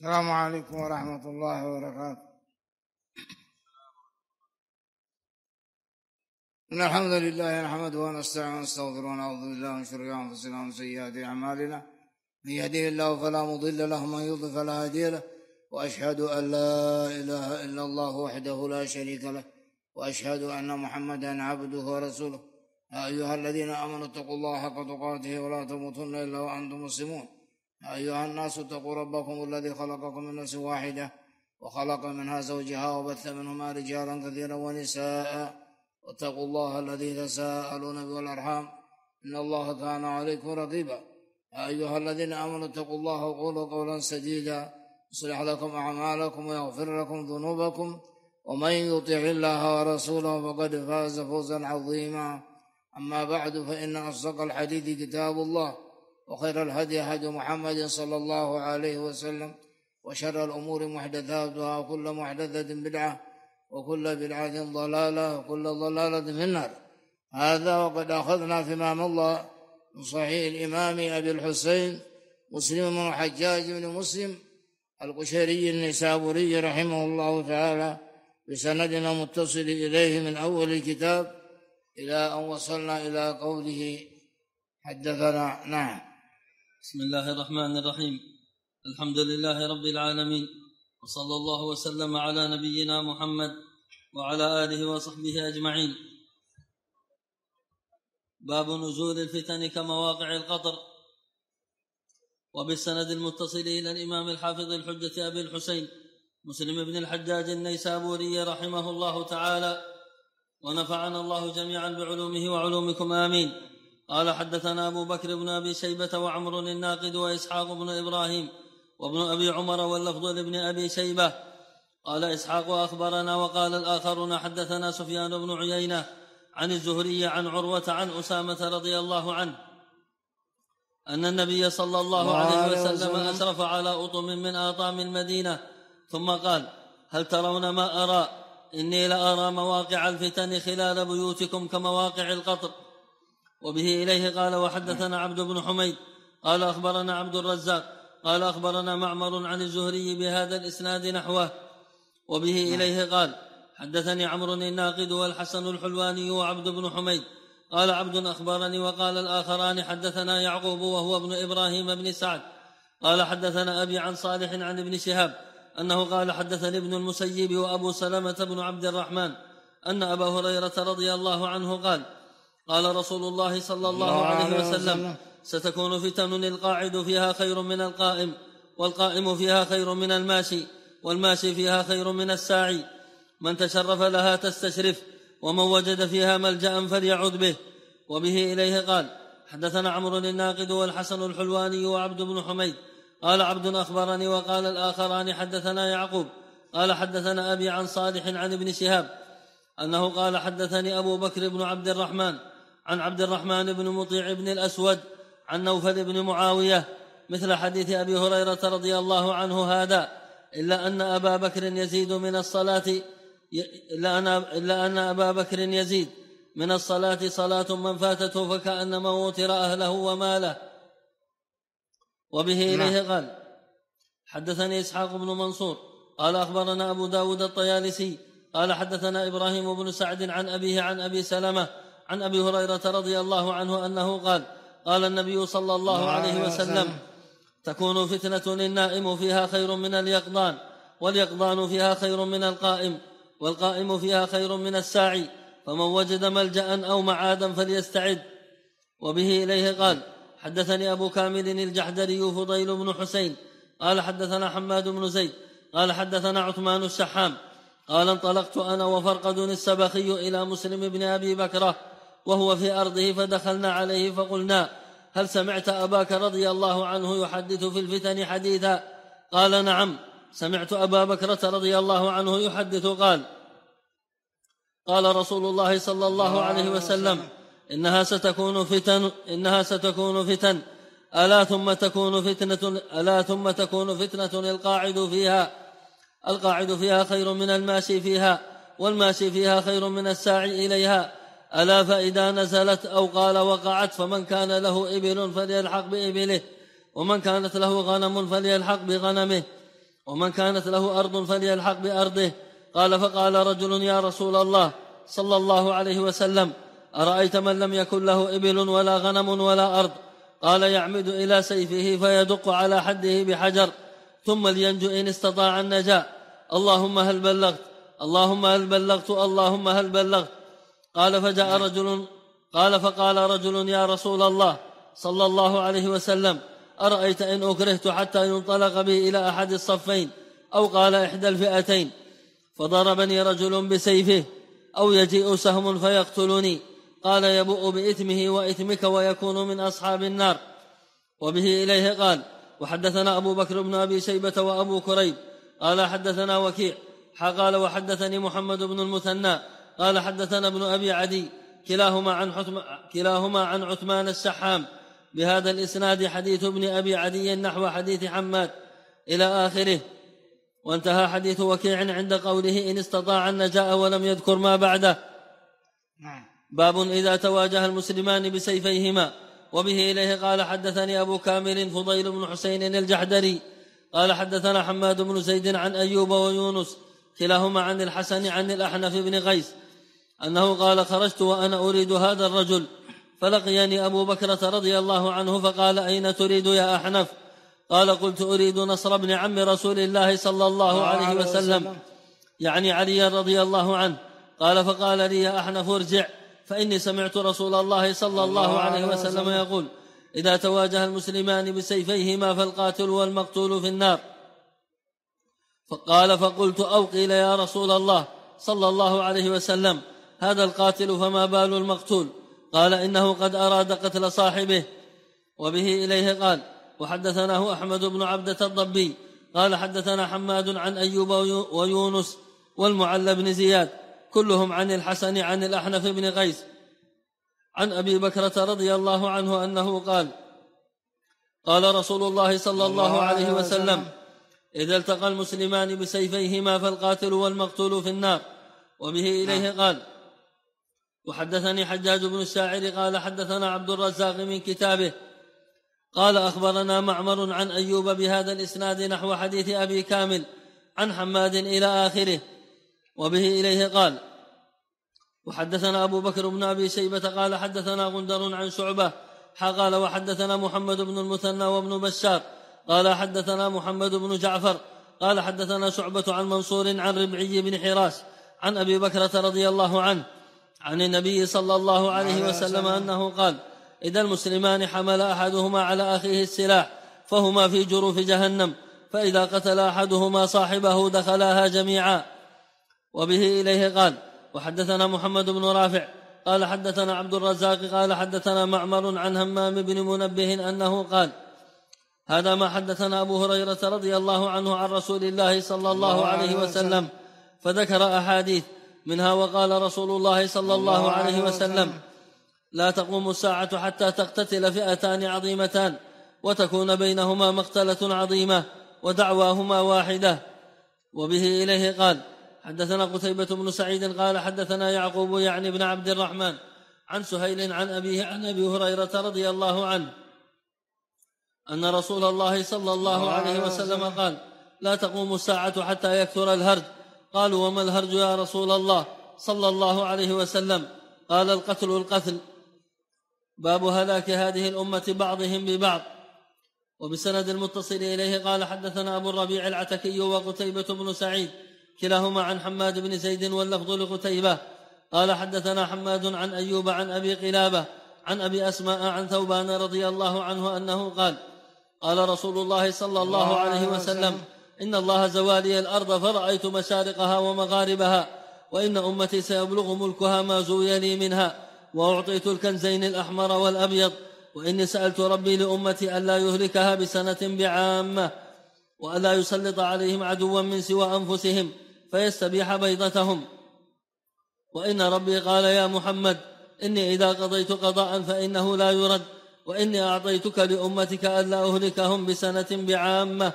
السلام عليكم ورحمة الله وبركاته. إن الحمد لله نحمده ونستعينه ونستغفره ونعوذ بالله من شرور أنفسنا ومن سيئات أعمالنا، من يهده الله فلا مضل له ومن يضلل فلا هادي له، وأشهد أن لا إله إلا الله وحده لا شريك له، وأشهد أن محمدا عبده ورسوله. يا أيها الذين آمنوا اتقوا الله حق تقاته ولا تموتن إلا وأنتم مسلمون. يا أيها الناس اتقوا ربكم الذي خلقكم من نفس واحدة وخلق منها زوجها وبث منهما رجالا كثيرا ونساء، واتقوا الله الذي تساءلون به والأرحام إن الله كان عليكم رقيبا. يا أيها الذين آمنوا اتقوا الله وقولوا قولا سديدا يصلح لكم أعمالكم ويغفر لكم ذنوبكم، ومن يطع الله ورسوله فقد فاز فوزا عظيما. أما بعد، فإن أصدق الحديث كتاب الله، وخير الهدي هدي محمد صلى الله عليه وسلم، وشر الأمور محدثاتها، وكل محدثة بدعة، وكل بدعة ضلالة، وكل ضلالة في النار. هذا وقد أخذنا فيما مضى من صحيح الإمام أبي الحسين مسلم بن الحجاج بن مسلم القشيري النيسابوري رحمه الله تعالى بسندنا متصل إليه من أول الكتاب إلى أن وصلنا إلى قوله حدثنا. نعم. بسم الله الرحمن الرحيم. الحمد لله رب العالمين، وصلى الله وسلم على نبينا محمد وعلى آله وصحبه أجمعين. باب نزول الفتن كمواقع القطر. وبالسند المتصل إلى الإمام الحافظ الحجة أبي الحسين مسلم بن الحجاج النيسابوري رحمه الله تعالى، ونفعنا الله جميعا بعلومه وعلومكم آمين. قال: حدثنا أبو بكر بن أبي شيبة وعمر الناقد وإسحاق بن إبراهيم وابن أبي عمر واللفظ لابن أبي شيبة. قال إسحاق: أخبرنا. وقال الآخرون: حدثنا سفيان بن عيينة عن الزهري عن عروة عن أسامة رضي الله عنه أن النبي صلى الله عليه وسلم أشرف على أطم من آطام المدينة ثم قال: هل ترون ما أرى؟ إني لأرى مواقع الفتن خلال بيوتكم كمواقع القطر. وبه إليه قال: وحدثنا عبد بن حميد قال: أخبرنا عبد الرزاق قال: أخبرنا معمر عن الزهري بهذا الإسناد نحوه. وبه إليه قال: حدثني عمرو الناقد والحسن الحلواني وعبد بن حميد قال: عبد أخبرني. وقال الآخران: حدثنا يعقوب وهو ابن إبراهيم بن سعد قال: حدثنا أبي عن صالح عن ابن شهاب أنه قال: حدثني ابن المسيب وأبو سلمة بن عبد الرحمن أن أبا هريرة رضي الله عنه قال: قال رسول الله صلى الله عليه وسلم: ستكون فتن القاعد فيها خير من القائم، والقائم فيها خير من الماشي، والماشي فيها خير من الساعي. من تشرف لها تستشرف، ومن وجد فيها ملجأ فليعد به. وبه إليه قال: حدثنا عمرو الناقد والحسن الحلواني وعبد بن حميد قال: عبد أخبرني. وقال الآخران: حدثنا يعقوب قال: حدثنا أبي عن صالح عن ابن شهاب أنه قال: حدثني أبو بكر بن عبد الرحمن عن عبد الرحمن بن مطيع بن الأسود عن نوفل بن معاوية مثل حديث أبي هريرة رضي الله عنه هذا، إلا أن أبا بكر يزيد من الصلاة صلاة من فاتته فكأنما وتر أهله وماله. وبه إليه قال: حدثني إسحاق بن منصور قال: أخبرنا أبو داود الطيالسي قال: حدثنا إبراهيم بن سعد عن أبيه عن أبي سلمة عن أبي هريرة رضي الله عنه أنه قال: قال النبي صلى الله عليه وسلم: تكون فتنة النائم فيها خير من اليقظان، واليقظان فيها خير من القائم، والقائم فيها خير من الساعي، فمن وجد ملجأ أو معادا فليستعد. وبه إليه قال: حدثني أبو كامل الجحدري فضيل بن حسين قال: حدثنا حماد بن زيد قال: حدثنا عثمان الشحام قال: انطلقت أنا وفرقد السبخي إلى مسلم بن أبي بكرة وهو في أرضه، فدخلنا عليه فقلنا: هل سمعت أباك رضي الله عنه يحدث في الفتن حديثا؟ قال: نعم، سمعت أبا بكرة رضي الله عنه يحدث. قال رسول الله صلى الله عليه وسلم: إنها ستكون فتن ألا ثم تكون فتنة القاعد فيها خير من الماشي فيها، والماشي فيها خير من الساعي إليها. ألا فإذا نزلت أو قال وقعت فمن كان له إبل فليلحق بإبله، ومن كانت له غنم فليلحق بغنمه. ومن كانت له أرض فليلحق بأرضه. قال فقال رجل يا رسول الله صلى الله عليه وسلم أرأيت من لم يكن له إبل ولا غنم ولا أرض؟ قال يعمد إلى سيفه فيدق على حده بحجر ثم لينجو إن استطاع النجاة. اللهم هل بلغت اللهم هل بلغت اللهم هل بلغت. قال فقال رجل يا رسول الله صلى الله عليه وسلم أرأيت إن أكرهت حتى ينطلق بي إلى أحد الصفين أو قال إحدى الفئتين فضربني رجل بسيفه أو يجيء سهم فيقتلني؟ قال يبوء بإثمه وإثمك ويكون من أصحاب النار. وبه إليه قال وحدثنا أبو بكر بن أبي شيبة وأبو كريب قال حدثنا وكيع قال وحدثني محمد بن المثنى قال حدثنا ابن أبي عدي كلاهما عن عثمان السحام بهذا الإسناد حديث ابن أبي عدي نحو حديث حماد إلى آخره. وانتهى حديث وكيع عند قوله إن استطاع النجاة ولم يذكر ما بعده. باب إذا تواجه المسلمان بسيفيهما. وبه إليه قال حدثني أبو كامل فضيل بن حسين الجحدري قال حدثنا حماد بن زيد عن أيوب ويونس كلاهما عن الحسن عن الأحنف بن قيس أنه قال خرجت وأنا أريد هذا الرجل فلقيني أبو بكرة رضي الله عنه فقال أين تريد يا أحنف؟ قال قلت أريد نصر ابن عم رسول الله صلى الله عليه وسلم يعني علي رضي الله عنه. قال فقال لي يا أحنف ارجع فإني سمعت رسول الله صلى الله عليه وسلم يقول إذا تواجه المسلمان بسيفيهما فالقاتل والمقتول في النار. فقال فقلت أو قيل يا رسول الله صلى الله عليه وسلم هذا القاتل فما بال المقتول؟ قال إنه قد أراد قتل صاحبه. وبه إليه قال وحدثناه أحمد بن عبدة الضبي قال حدثنا حماد عن أيوب ويونس والمعلى بن زياد كلهم عن الحسن عن الأحنف بن قيس عن أبي بكرة رضي الله عنه أنه قال رسول الله صلى الله عليه وسلم إذا التقى المسلمان بسيفيهما فالقاتل والمقتول في النار. وبه إليه قال وحدثني حجاج بن الشاعر قال حدثنا عبد الرزاق من كتابه قال أخبرنا معمر عن أيوب بهذا الإسناد نحو حديث أبي كامل عن حماد إلى آخره. وبه إليه قال وحدثنا أبو بكر بن أبي شيبة قال حدثنا غندر عن شعبة قال وحدثنا محمد بن المثنى وابن بشار قال حدثنا محمد بن جعفر قال حدثنا شعبة عن منصور عن ربعي بن حراس عن أبي بكرة رضي الله عنه عن النبي صلى الله عليه وسلم أنه قال إذا المسلمان حمل أحدهما على أخيه السلاح فهما في جروف جهنم فإذا قتل أحدهما صاحبه دخلاها جميعا. وبه إليه قال وحدثنا محمد بن رافع قال حدثنا عبد الرزاق قال حدثنا معمر عن همام بن منبه أنه قال هذا ما حدثنا أبو هريرة رضي الله عنه عن رسول الله صلى الله عليه وسلم فذكر أحاديث منها وقال رسول الله صلى الله عليه وسلم لا تقوم الساعة حتى تقتتل فئتان عظيمتان وتكون بينهما مقتلة عظيمة ودعواهما واحدة. وبه إليه قال حدثنا قتيبة بن سعيد قال حدثنا يعقوب يعني بن عبد الرحمن عن سهيل عن أبيه عن أبي هريرة رضي الله عنه أن رسول الله صلى الله عليه وسلم قال لا تقوم الساعة حتى يكثر الهرج. قالوا وما الهرج يا رسول الله صلى الله عليه وسلم؟ قال القتل. باب هلاك هذه الأمة بعضهم ببعض. وبسند المتصل إليه قال حدثنا أبو الربيع العتكي وقتيبة بن سعيد كلاهما عن حماد بن زيد واللفظ لقتيبة قال حدثنا حماد عن أيوب عن أبي قلابة عن أبي أسماء عن ثوبان رضي الله عنه أنه قال رسول الله صلى الله عليه وسلم إن الله زوالي الأرض فرأيت مشارقها ومغاربها وإن أمتي سيبلغ ملكها ما زوي لي منها وأعطيت الكنزين الأحمر والأبيض وإني سألت ربي لأمتي ألا يهلكها بسنة بعامة وألا يسلط عليهم عدوا من سوى أنفسهم فيستبيح بيضتهم. وإن ربي قال يا محمد إني إذا قضيت قضاء فإنه لا يرد وإني أعطيتك لأمتك ألا أهلكهم بسنة بعامة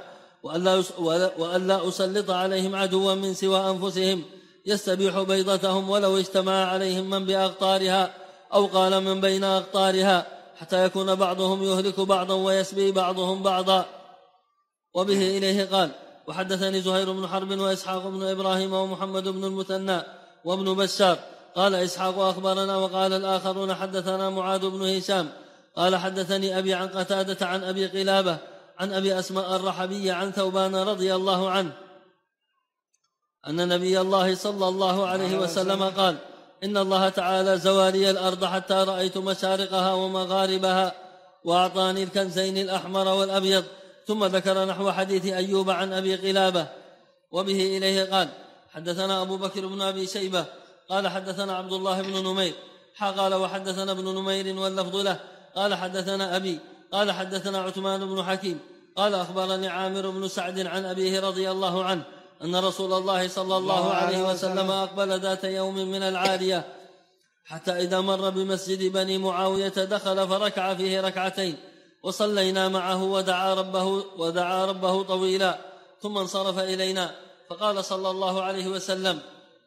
وألا أسلط عليهم عدوا من سوى أنفسهم يستبيح بيضتهم ولو اجتمع عليهم من بأقطارها أو قال من بين أقطارها حتى يكون بعضهم يهلك بعضا ويسبي بعضهم بعضا. وبه إليه قال وحدثني زهير بن حرب وإسحاق بن إبراهيم ومحمد بن المثنى وابن بشار قال إسحاق أخبرنا، وقال الآخرون حدثنا معاذ بن هشام قال حدثني أبي عن قتادة عن أبي قلابة عن أبي أسماء الرحبي عن ثوبان رضي الله عنه أن نبي الله صلى الله عليه وسلم قال: إن الله تعالى زوالي الأرض حتى رأيت مشارقها ومغاربها، وأعطاني الكنزين الأحمر والأبيض. ثم ذكر نحو حديث أيوب عن أبي قلابة وبه إليه قال: حدثنا أبو بكر بن أبي شيبة قال حدثنا عبد الله بن نمير قال وحدثنا ابن نمير واللفظ له قال حدثنا أبي قال حدثنا عثمان بن حكيم قال أخبرني عامر بن سعد عن أبيه رضي الله عنه أن رسول الله صلى الله عليه وسلم أقبل ذات يوم من العالية حتى إذا مر بمسجد بني معاوية دخل فركع فيه ركعتين، وصلينا معه ودعا ربه طويلا، ثم انصرف إلينا فقال صلى الله عليه وسلم: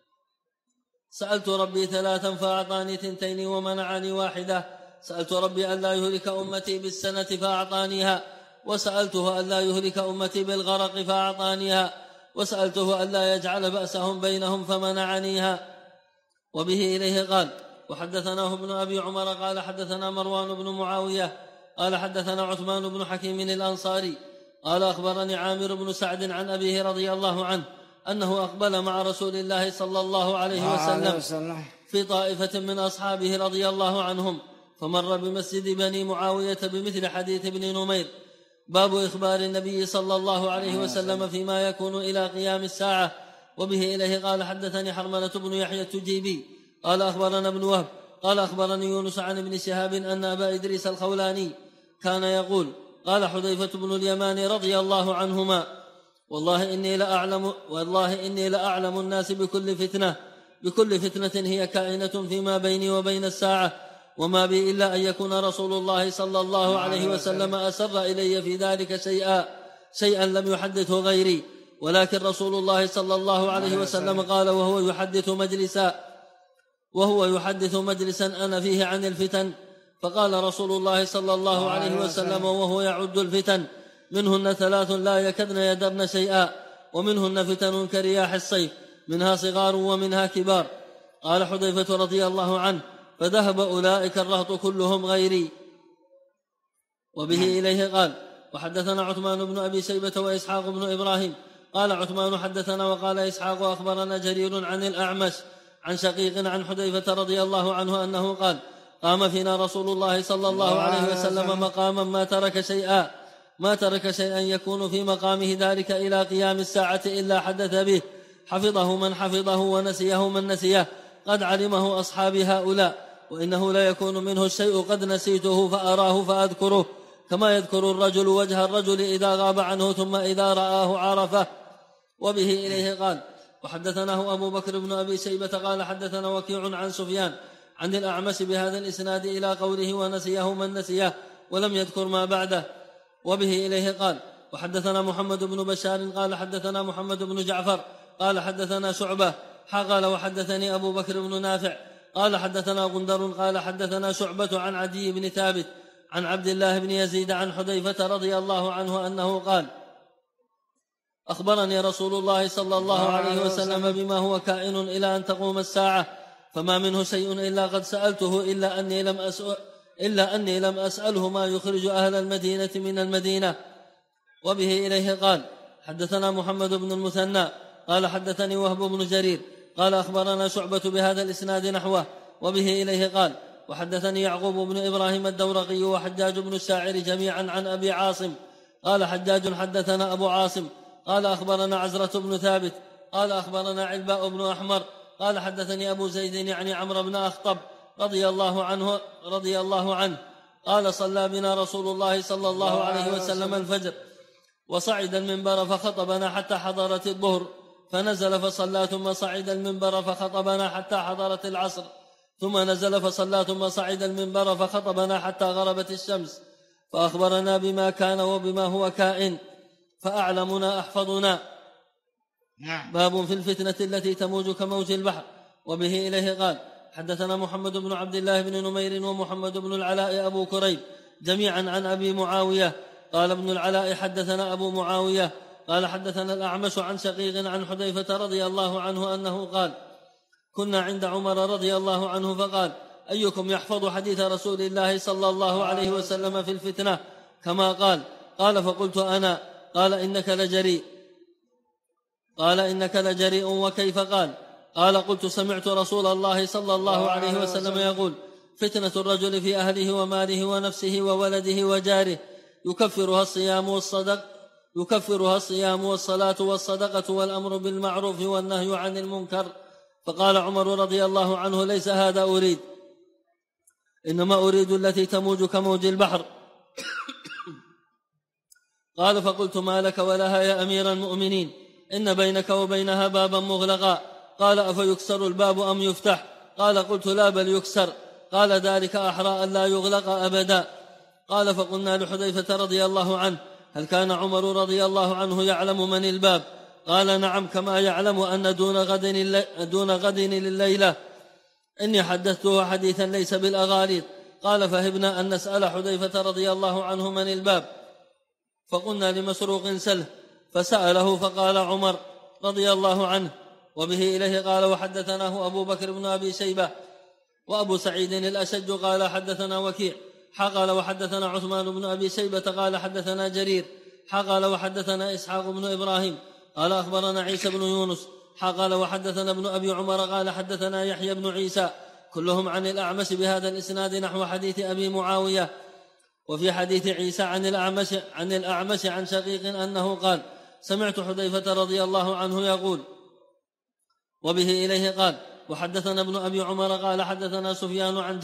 سألت ربي 3 فأعطاني 2 ومنعني 1. سألت ربي ألا يهلك أمتي بالسنة فأعطانيها، وسألته ألا يهلك أمتي بالغرق فأعطانيها، وسألته ألا يجعل بأسهم بينهم فمنعنيها. وبه إليه قال: وحدثناه ابن أبي عمر قال حدثنا مروان بن معاوية قال حدثنا عثمان بن حكيم الأنصاري قال أخبرني عامر بن سعد عن أبيه رضي الله عنه أنه أقبل مع رسول الله صلى الله عليه وسلم في طائفة من أصحابه رضي الله عنهم، فمر بمسجد بني معاوية بمثل حديث ابن نمير. باب إخبار النبي صلى الله عليه وسلم فيما يكون إلى قيام الساعة. وبه إليه قال حدثني حرملة بن يحيى التجيبي قال أخبرنا ابن وهب قال أخبرني يونس عن ابن شهاب أن أبا إدريس الخولاني كان يقول: قال حذيفة بن اليمان رضي الله عنهما: والله إني لأعلم الناس بكل فتنة هي كائنة فيما بيني وبين الساعة، وما بي إلا أن يكون رسول الله صلى الله عليه وسلم أسر إلي في ذلك شيئا لم يحدثه غيري، ولكن رسول الله صلى الله عليه وسلم قال وهو يحدث مجلسا أنا فيه عن الفتن. فقال رسول الله صلى الله عليه وسلم وهو يعد الفتن: منهن 3 لا يكدن يدرن شيئا، ومنهن فتن كرياح الصيف، منها صغار ومنها كبار. قال حذيفة رضي الله عنه: فذهب أولئك الرهط كلهم غيري. وبه إليه قال: وحدثنا عثمان بن أبي شيبة وإسحاق بن إبراهيم قال عثمان حدثنا، وقال إسحاق أخبرنا جرير عن الأعمش عن شقيق عن حذيفة رضي الله عنه أنه قال: قام فينا رسول الله صلى الله عليه وسلم مقاما ما ترك شيئا يكون في مقامه ذلك إلى قيام الساعة إلا حدث به، حفظه من حفظه ونسيه من نسيه، قد علمه أصحابي هؤلاء، وإنه لا يكون منه الشيء قد نسيته فأراه فأذكره، كما يذكر الرجل وجه الرجل إذا غاب عنه ثم إذا رآه عرفه. وبه إليه قال: وحدثناه أبو بكر بن أبي شيبة قال حدثنا وكيع عن سفيان عن الأعمش بهذا الإسناد إلى قوله ونسيه من نسيه، ولم يذكر ما بعده. وبه إليه قال: وحدثنا محمد بن بشار قال حدثنا محمد بن جعفر قال حدثنا شعبة قال وحدثني أبو بكر بن نافع قال حدثنا غندر قال حدثنا شعبة عن عدي بن ثابت عن عبد الله بن يزيد عن حذيفة رضي الله عنه أنه قال: أخبرني رسول الله صلى الله عليه وسلم بما هو كائن إلى أن تقوم الساعة، فما منه شيء إلا قد سألته إلا أني لم أسأله ما يخرج أهل المدينة من المدينة. وبه إليه قال: حدثنا محمد بن المثنى قال حدثني وهب بن جرير قال أخبرنا شعبة بهذا الإسناد نحوه. وبه إليه قال: وحدثني يعقوب بن إبراهيم الدورقي وحجاج بن الشاعر جميعا عن أبي عاصم قال حجاج حدثنا أبو عاصم قال أخبرنا عزرة بن ثابت قال أخبرنا علباء بن أحمر قال حدثني أبو زيد يعني عمرو بن أخطب رضي الله عنه قال: صلى بنا رسول الله صلى الله عليه وسلم الفجر، وصعد المنبر فخطبنا حتى حضرت الظهر، فنزل فصلى ثم صعد المنبر فخطبنا حتى حضرت العصر، ثم نزل فصلى ثم صعد المنبر فخطبنا حتى غربت الشمس، فأخبرنا بما كان وبما هو كائن، فأعلمنا أحفظنا. باب في الفتنة التي تموج كموج البحر. وبه إليه قال: حدثنا محمد بن عبد الله بن نمير ومحمد بن العلاء أبو كريب جميعا عن أبي معاوية قال ابن العلاء: حدثنا أبو معاوية قال حدثنا الأعمش عن شقيق عن حذيفة رضي الله عنه أنه قال كنا عند عمر رضي الله عنه فقال أيكم يحفظ حديث رسول الله صلى الله عليه وسلم في الفتنة كما قال فقلت أنا. قال إنك لجريء وكيف؟ قال قلت سمعت رسول الله صلى الله عليه وسلم يقول فتنة الرجل في أهله وماله ونفسه وولده وجاره يكفرها الصيام والصلاة والصدقة والأمر بالمعروف والنهي عن المنكر. فقال عمر رضي الله عنه ليس هذا أريد، إنما أريد التي تموج كموج البحر. قال فقلت ما لك ولها يا أمير المؤمنين؟ إن بينك وبينها بابا مغلقا. قال أفيكسر الباب أم يفتح؟ قال قلت لا بل يكسر. قال ذلك أحرى أن لا يغلق أبدا. قال فقلنا لحذيفة رضي الله عنه هل كان عمر رضي الله عنه يعلم من الباب؟ قال نعم، كما يعلم أن دون غد لليلة إني حدثته حديثا ليس بالأغاليط. قال فهبنا أن نسأل حذيفة رضي الله عنه من الباب، فقلنا لمسروق سله، فسأله فقال عمر رضي الله عنه. وبه إليه قال وحدثناه أبو بكر بن أبي شيبة وأبو سعيد الأشج قال حدثنا وكيع قال وحدثنا عثمان بن أبي شيبة قال حدثنا جرير قال وحدثنا إسحاق بن إبراهيم قال أخبرنا عيسى بن يونس قال وحدثنا ابن أبي عمر قال حدثنا يحيى بن عيسى كلهم عن الأعمش بهذا الإسناد نحو حديث أبي معاوية. وفي حديث عيسى عن الأعمش عن شقيق أنه قال سمعت حذيفة رضي الله عنه يقول. وبه إليه قال وحدثنا ابن أبي عمر قال حدثنا سفيان عن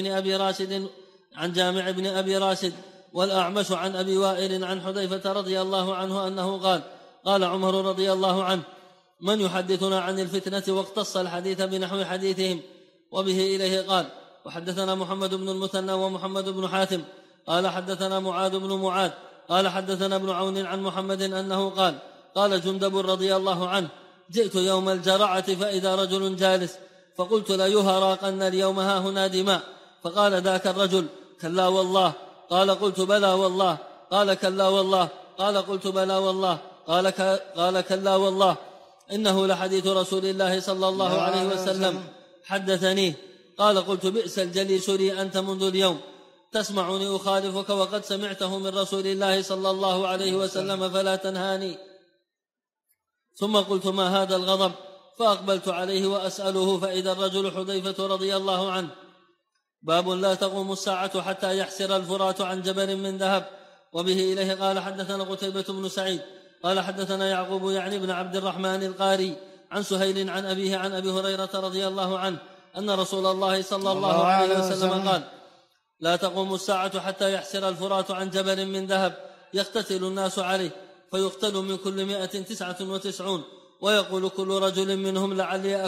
جامع بن أبي راشد والأعمش عن أبي وائل عن حذيفة رضي الله عنه أنه قال عمر رضي الله عنه من يحدثنا عن الفتنة؟ واقتص الحديث بنحو حديثهم. وبه إليه قال وحدثنا محمد بن المثنى ومحمد بن حاتم قال حدثنا معاذ بن معاذ قال حدثنا ابن عون عن محمد أنه قال جندب رضي الله عنه جئت يوم الجرعة فإذا رجل جالس فقلت لا يهراقن اليوم ها هنا دماء. فقال ذاك الرجل كلا والله. قال قلت بلى والله. قال كلا والله. قال قلت بلى والله. قال كلا والله إنه لحديث رسول الله صلى الله عليه وسلم حدثنيه. قال قلت بئس الجليس لي أنت منذ اليوم تسمعني أخالفك وقد سمعته من رسول الله صلى الله عليه وسلم فلا تنهاني. ثم قلت ما هذا الغضب؟ فأقبلت عليه وأسأله فإذا الرجل حذيفة رضي الله عنه. باب لا تقوم الساعة حتى يحسر الفرات عن جبل من ذهب. وبه إليه قال حدثنا قتيبة بن سعيد قال حدثنا يعقوب يعني بن عبد الرحمن القاري عن سهيل عن أبيه عن أبي هريرة رضي الله عنه أن رسول الله صلى الله عليه وسلم قال لا تقوم الساعة حتى يحسر الفرات عن جبل من ذهب يقتتل الناس عليه فيقتل من كل 199 ويقول كل رجل منهم لعلي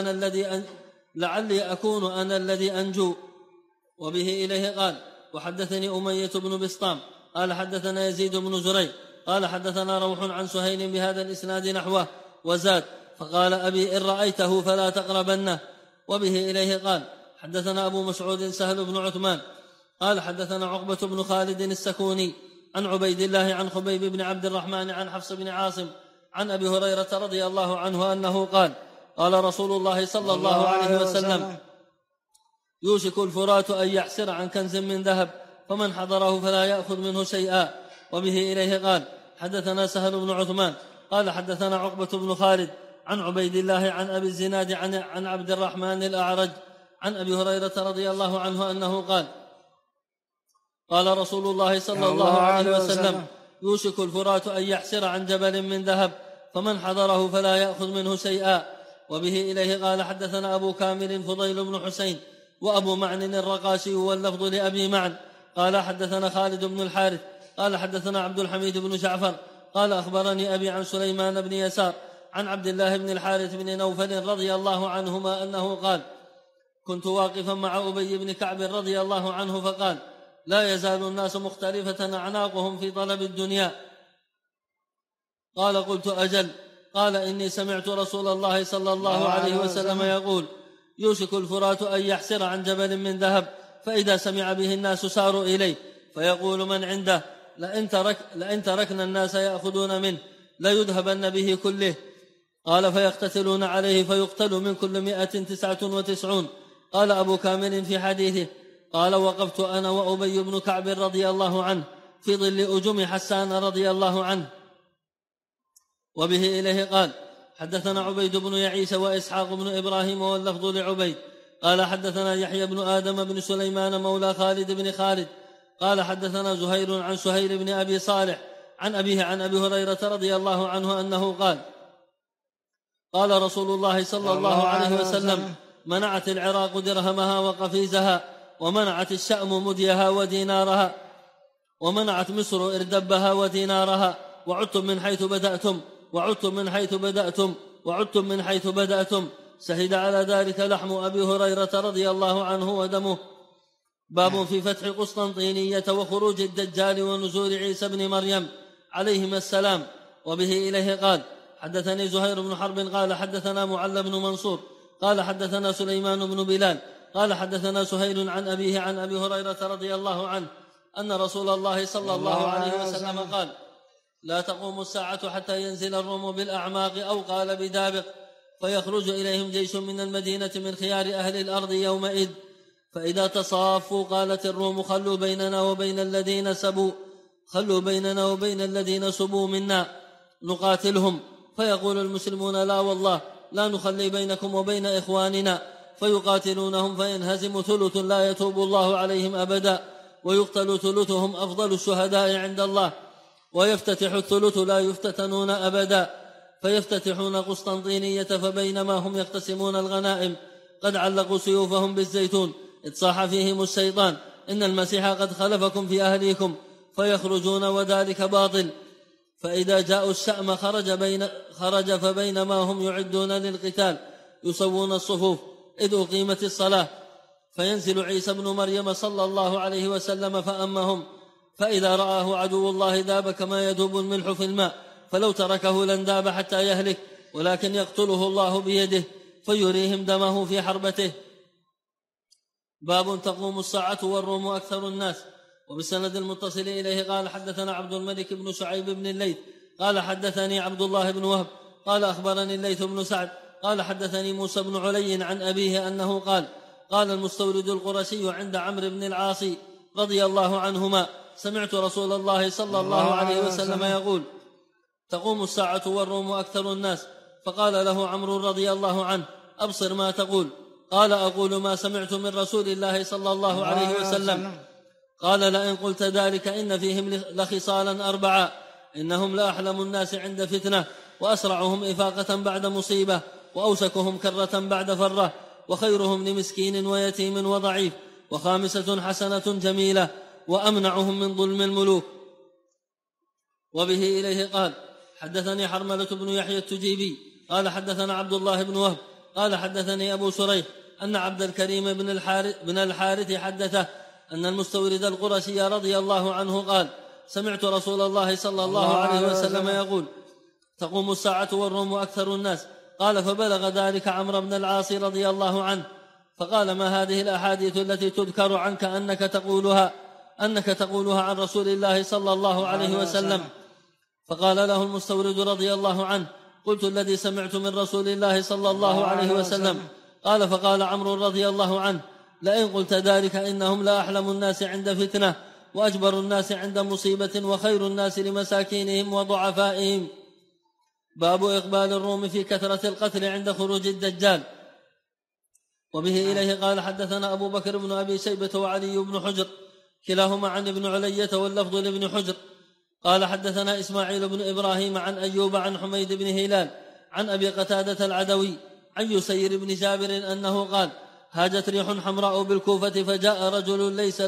أكون أنا الذي أنجو. وبه إليه قال وحدثني أمية بن بسطام قال حدثنا يزيد بن زريع قال حدثنا روح عن سهيل بهذا الإسناد نحوه وزاد فقال أبي إن رأيته فلا تقربنه. وبه إليه قال حدثنا أبو مسعود سهل بن عثمان قال حدثنا عقبة بن خالد السكوني عن عبيد الله عن خبيب بن عبد الرحمن عن حفص بن عاصم عن أبي هريرة رضي الله عنه أنه قال رسول الله صلى الله عليه وسلم يوشك الفرات أن يحسر عن كنز من ذهب فمن حضره فلا يأخذ منه شيئا. وبه إليه قال حدثنا سهل بن عثمان قال حدثنا عقبة بن خالد عن عبيد الله عن أبي الزناد عن عبد الرحمن الأعرج عن أبي هريرة رضي الله عنه أنه قال رسول الله صلى الله عليه وسلم يوشك الفرات أن يحسر عن جبل من ذهب فمن حضره فلا يأخذ منه شيئا. وبه إليه قال حدثنا أبو كامل فضيل بن حسين وأبو معن الرقاشي واللفظ لأبي معن قال حدثنا خالد بن الحارث قال حدثنا عبد الحميد بن جعفر قال أخبرني أبي عن سليمان بن يسار عن عبد الله بن الحارث بن نوفل رضي الله عنهما أنه كنت واقفا مع أبي بن كعب رضي الله عنه فقال لا يزال الناس مختلفة أعناقهم في طلب الدنيا. قال قلت أجل. قال إني سمعت رسول الله صلى الله عليه وسلم يقول يوشك الفرات أن يحسر عن جبل من ذهب فإذا سمع به الناس ساروا إليه فيقول من عنده لئن تركنا الناس يأخذون منه ليذهبن به كله. قال فيقتتلون عليه فيقتل من كل 199. قال أبو كامل في حديثه قال وقفت أنا وأبي بن كعب رضي الله عنه في ظل أجم حسان رضي الله عنه. وبه إليه قال حدثنا عبيد بن يعيش وإسحاق بن إبراهيم واللفظ لعبيد قال حدثنا يحيى بن آدم بن سليمان مولى خالد بن خالد قال حدثنا زهير عن سهيل بن أبي صالح عن أبيه عن أبي هريرة رضي الله عنه أنه قال قال رسول الله صلى الله عليه وسلم منعت العراق درهمها وقفيزها ومنعت الشأم مديها ودينارها ومنعت مصر إردبها ودينارها وعدتم من حيث بدأتم وعدتم من حيث بدأتم وعدتم من حيث بدأتم. شهد على ذلك لحم أبي هريرة رضي الله عنه ودمه. باب في فتح قسطنطينية وخروج الدجال ونزول عيسى بن مريم عليهما السلام. وبه إليه قال حدثني زهير بن حرب قال حدثنا معل بن منصور قال حدثنا سليمان بن بلال قال حدثنا سهيل عن أبيه عن أبي هريرة رضي الله عنه أن رسول الله صلى الله عليه وسلم قال لا تقوم الساعة حتى ينزل الروم بالأعماق أو قال بدابق فيخرج إليهم جيش من المدينة من خيار أهل الأرض يومئذ فإذا تصافوا قالت الروم خلوا بيننا وبين الذين سبوا منا نقاتلهم. فيقول المسلمون لا والله لا نخلي بينكم وبين إخواننا فيقاتلونهم فينهزم ثلث لا يتوب الله عليهم أبدا ويقتل ثلثهم أفضل الشهداء عند الله ويفتتح الثلث لا يفتتنون أبدا فيفتتحون قسطنطينية فبينما هم يقتسمون الغنائم قد علقوا سيوفهم بالزيتون إذ صاح فيهم الشيطان إن المسيح قد خلفكم في أهليكم فيخرجون وذلك باطل. فإذا جاءوا الشأم خرج فبينما هم يعدون للقتال يسوون الصفوف إذ أقيمت الصلاة فينزل عيسى بن مريم صلى الله عليه وسلم فأمهم فإذا رآه عدو الله ذاب كما يذوب الملح في الماء فلو تركه لن ذاب حتى يهلك ولكن يقتله الله بيده فيريهم دمه في حربته. باب تقوم الساعة والروم أكثر الناس. وبالسند المتصل إليه قال حدثنا عبد الملك بن شعيب بن الليث قال حدثني عبد الله بن وهب قال أخبرني الليث بن سعد قال حدثني موسى بن علي عن أبيه أنه قال المستورد القرشي عند عمرو بن العاص رضي الله عنهما سمعت رسول الله صلى الله عليه وسلم يقول تقوم الساعة والروم أكثر الناس. فقال له عمرو رضي الله عنه أبصر ما تقول. قال أقول ما سمعت من رسول الله صلى الله عليه وسلم. قال لئن قلت ذلك إن فيهم لخصالا 4 إنهم لأحلم الناس عند فتنة وأسرعهم إفاقة بعد مصيبة وأوسكهم كرة بعد فرة وخيرهم لمسكين ويتيم وضعيف وخامسة حسنة جميلة وأمنعهم من ظلم الملوك. وبه إليه قال حدثني حرملة بن يحيى التجيبي قال حدثنا عبد الله بن وهب قال حدثني أبو شريح أن عبد الكريم بن الحارث حدثه أن المستورد القرشي رضي الله عنه قال سمعت رسول الله صلى الله عليه وسلم يقول تقوم الساعة والروم أكثر الناس. قال فبلغ ذلك عمرو بن العاص رضي الله عنه فقال ما هذه الأحاديث التي تذكر عنك أنك تقولها عن رسول الله صلى الله عليه وسلم. فقال له المستورد رضي الله عنه قلت الذي سمعت من رسول الله صلى الله عليه وسلم. قال فقال عمرو رضي الله عنه لئن قلت ذلك إنهم لأحلم الناس عند فتنة وأجبر الناس عند مصيبة وخير الناس لمساكينهم وضعفائهم. باب إقبال الروم في كثرة القتل عند خروج الدجال. وبه إليه قال حدثنا أبو بكر بن أبي شيبة وعلي بن حجر كلاهما عن ابن علية واللفظ لابن حجر قال حدثنا إسماعيل بن إبراهيم عن أيوب عن حميد بن هلال عن أبي قتادة العدوي عن يسير بن جابر أنه قال هاجت ريح حمراء بالكوفة فجاء رجل ليس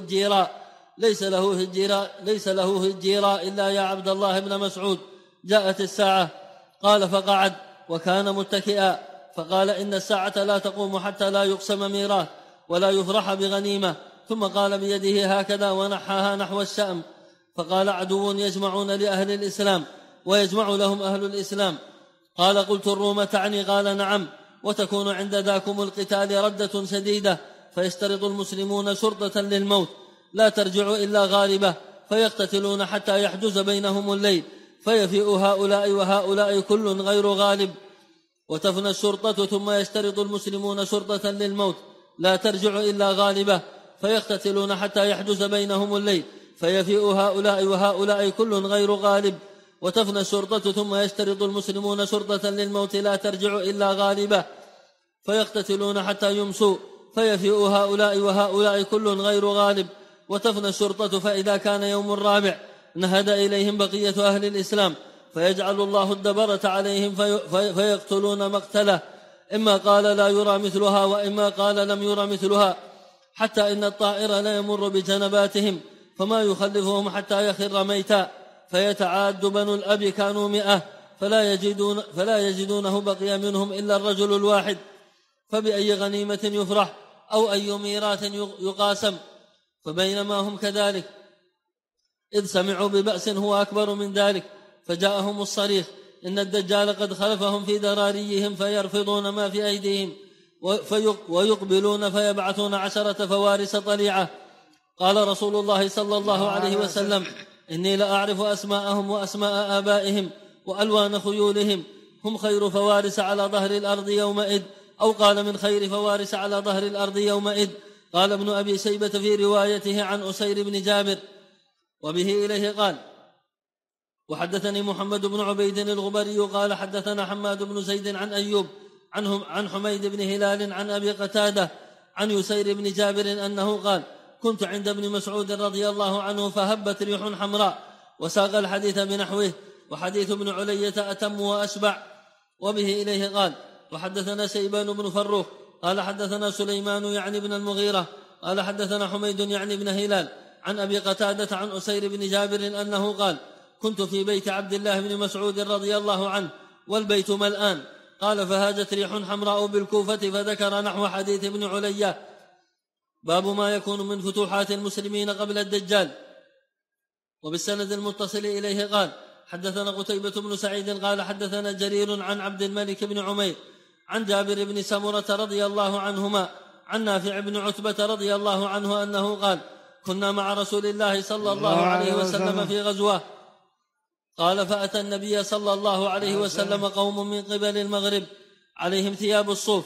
له هجيرا إلا يا عبد الله بن مسعود جاءت الساعة. قال فقعد وكان متكئا فقال إن الساعة لا تقوم حتى لا يقسم ميراث ولا يفرح بغنيمة. ثم قال بيده هكذا ونحاها نحو الشأم فقال عدو يجمعون لأهل الإسلام ويجمع لهم أهل الإسلام. قال قلت الروم تعني؟ قال نعم وتكون عند ذاكم القتال ردة شديدة فيشترط المسلمون شرطة للموت لا ترجع إلا غالبة فيقتتلون حتى يحجز بينهم الليل فيفيء هؤلاء وهؤلاء كل غير غالب، وتفنى الشرطة ثم يشترط المسلمون شرطة للموت لا ترجع إلا غالبة، فيقتتلون حتى يحدث بينهم الليل، فيفيء هؤلاء وهؤلاء كل غير غالب، وتفنى الشرطة ثم يشترط المسلمون شرطة للموت لا ترجع إلا غالبة، فيقتتلون حتى يمسوا، فيفيء هؤلاء وهؤلاء كل غير غالب، وتفنى الشرطة، فإذا كان يوم الرابع نهد إليهم بقية أهل الإسلام، فيجعل الله الدبرة عليهم فيقتلون مقتله، إما قال لا يرى مثلها وإما قال لم يرى مثلها، حتى إن الطائر لا يمر بجنباتهم فما يخلفهم حتى يخر ميتا، فيتعاد بنو الأب كانوا 100 فلا يجدونه بقي منهم إلا الرجل الواحد، فبأي غنيمة يفرح أو أي ميراث يقاسم. فبينما هم كذلك إذ سمعوا ببأس هو أكبر من ذلك، فجاءهم الصريخ إن الدجال قد خلفهم في ذراريهم، فيرفضون ما في أيديهم ويقبلون فيبعثون 10 فوارس طليعة. قال رسول الله صلى الله عليه وسلم إني لأعرف أسماءهم وأسماء آبائهم وألوان خيولهم، هم خير فوارس على ظهر الأرض يومئذ، أو قال من خير فوارس على ظهر الأرض يومئذ. قال ابن أبي شيبة في روايته عن أسير بن جابر. وبه إليه قال وحدثني محمد بن عبيد الغبري قال حدثنا حماد بن زيد عن أيوب عن حميد بن هلال عن أبي قتادة عن يسير بن جابر أنه قال كنت عند ابن مسعود رضي الله عنه فهبت ريح حمراء، وساق الحديث بنحوه، وحديث ابن علية أتم وأشبع. وبه إليه قال وحدثنا شيبان بن فروخ قال حدثنا سليمان يعني بن المغيرة قال حدثنا حميد يعني بن هلال عن أبي قتادة عن أسير بن جابر أنه قال كنت في بيت عبد الله بن مسعود رضي الله عنه والبيت ملآن. قال فهاجت ريح حمراء بالكوفة، فذكر نحو حديث ابن علية. باب ما يكون من فتوحات المسلمين قبل الدجال. وبالسند المتصل إليه قال حدثنا قتيبة بن سعيد قال حدثنا جرير عن عبد الملك بن عمير عن جابر بن سمرة رضي الله عنهما عن نافع بن عتبة رضي الله عنه أنه قال كنا مع رسول الله صلى الله عليه وسلم في غزوة. قال فأتى النبي صلى الله عليه وسلم قوم من قبل المغرب عليهم ثياب الصوف،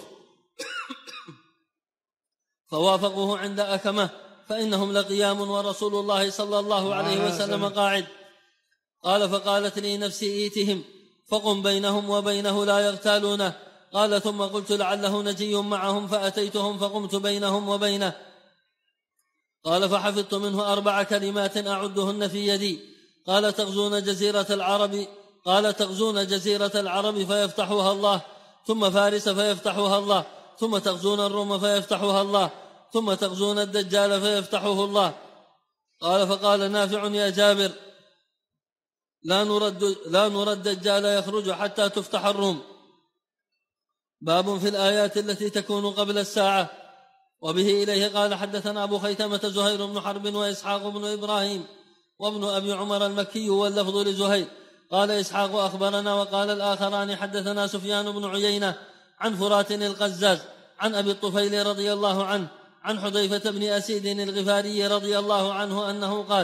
فوافقوه عند أكمة، فإنهم لقيام ورسول الله صلى الله عليه وسلم قاعد. قال فقالت لي نفسي إيتهم فقم بينهم وبينه لا يغتالونه. قال ثم قلت لعله نجي معهم، فأتيتهم فقمت بينهم وبينه. قال فحفظت منه 4 كلمات أعدهن في يدي. قال تغزون جزيرة العرب فيفتحها الله، ثم فارس فيفتحها الله، ثم تغزون الروم فيفتحها الله، ثم تغزون الدجال فيفتحه الله. قال فقال نافع يا جابر لا نرى الدجال يخرج حتى تفتح الروم. باب في الآيات التي تكون قبل الساعة. وبه إليه قال حدثنا أبو خيثمة زهير بن حرب وإسحاق بن إبراهيم وابن أبي عمر المكي واللفظ لزهير. قال إسحاق أخبرنا، وقال الآخران حدثنا سفيان بن عيينة عن فرات القزاز عن أبي الطفيل رضي الله عنه عن حذيفة بن أسيد الغفاري رضي الله عنه أنه قال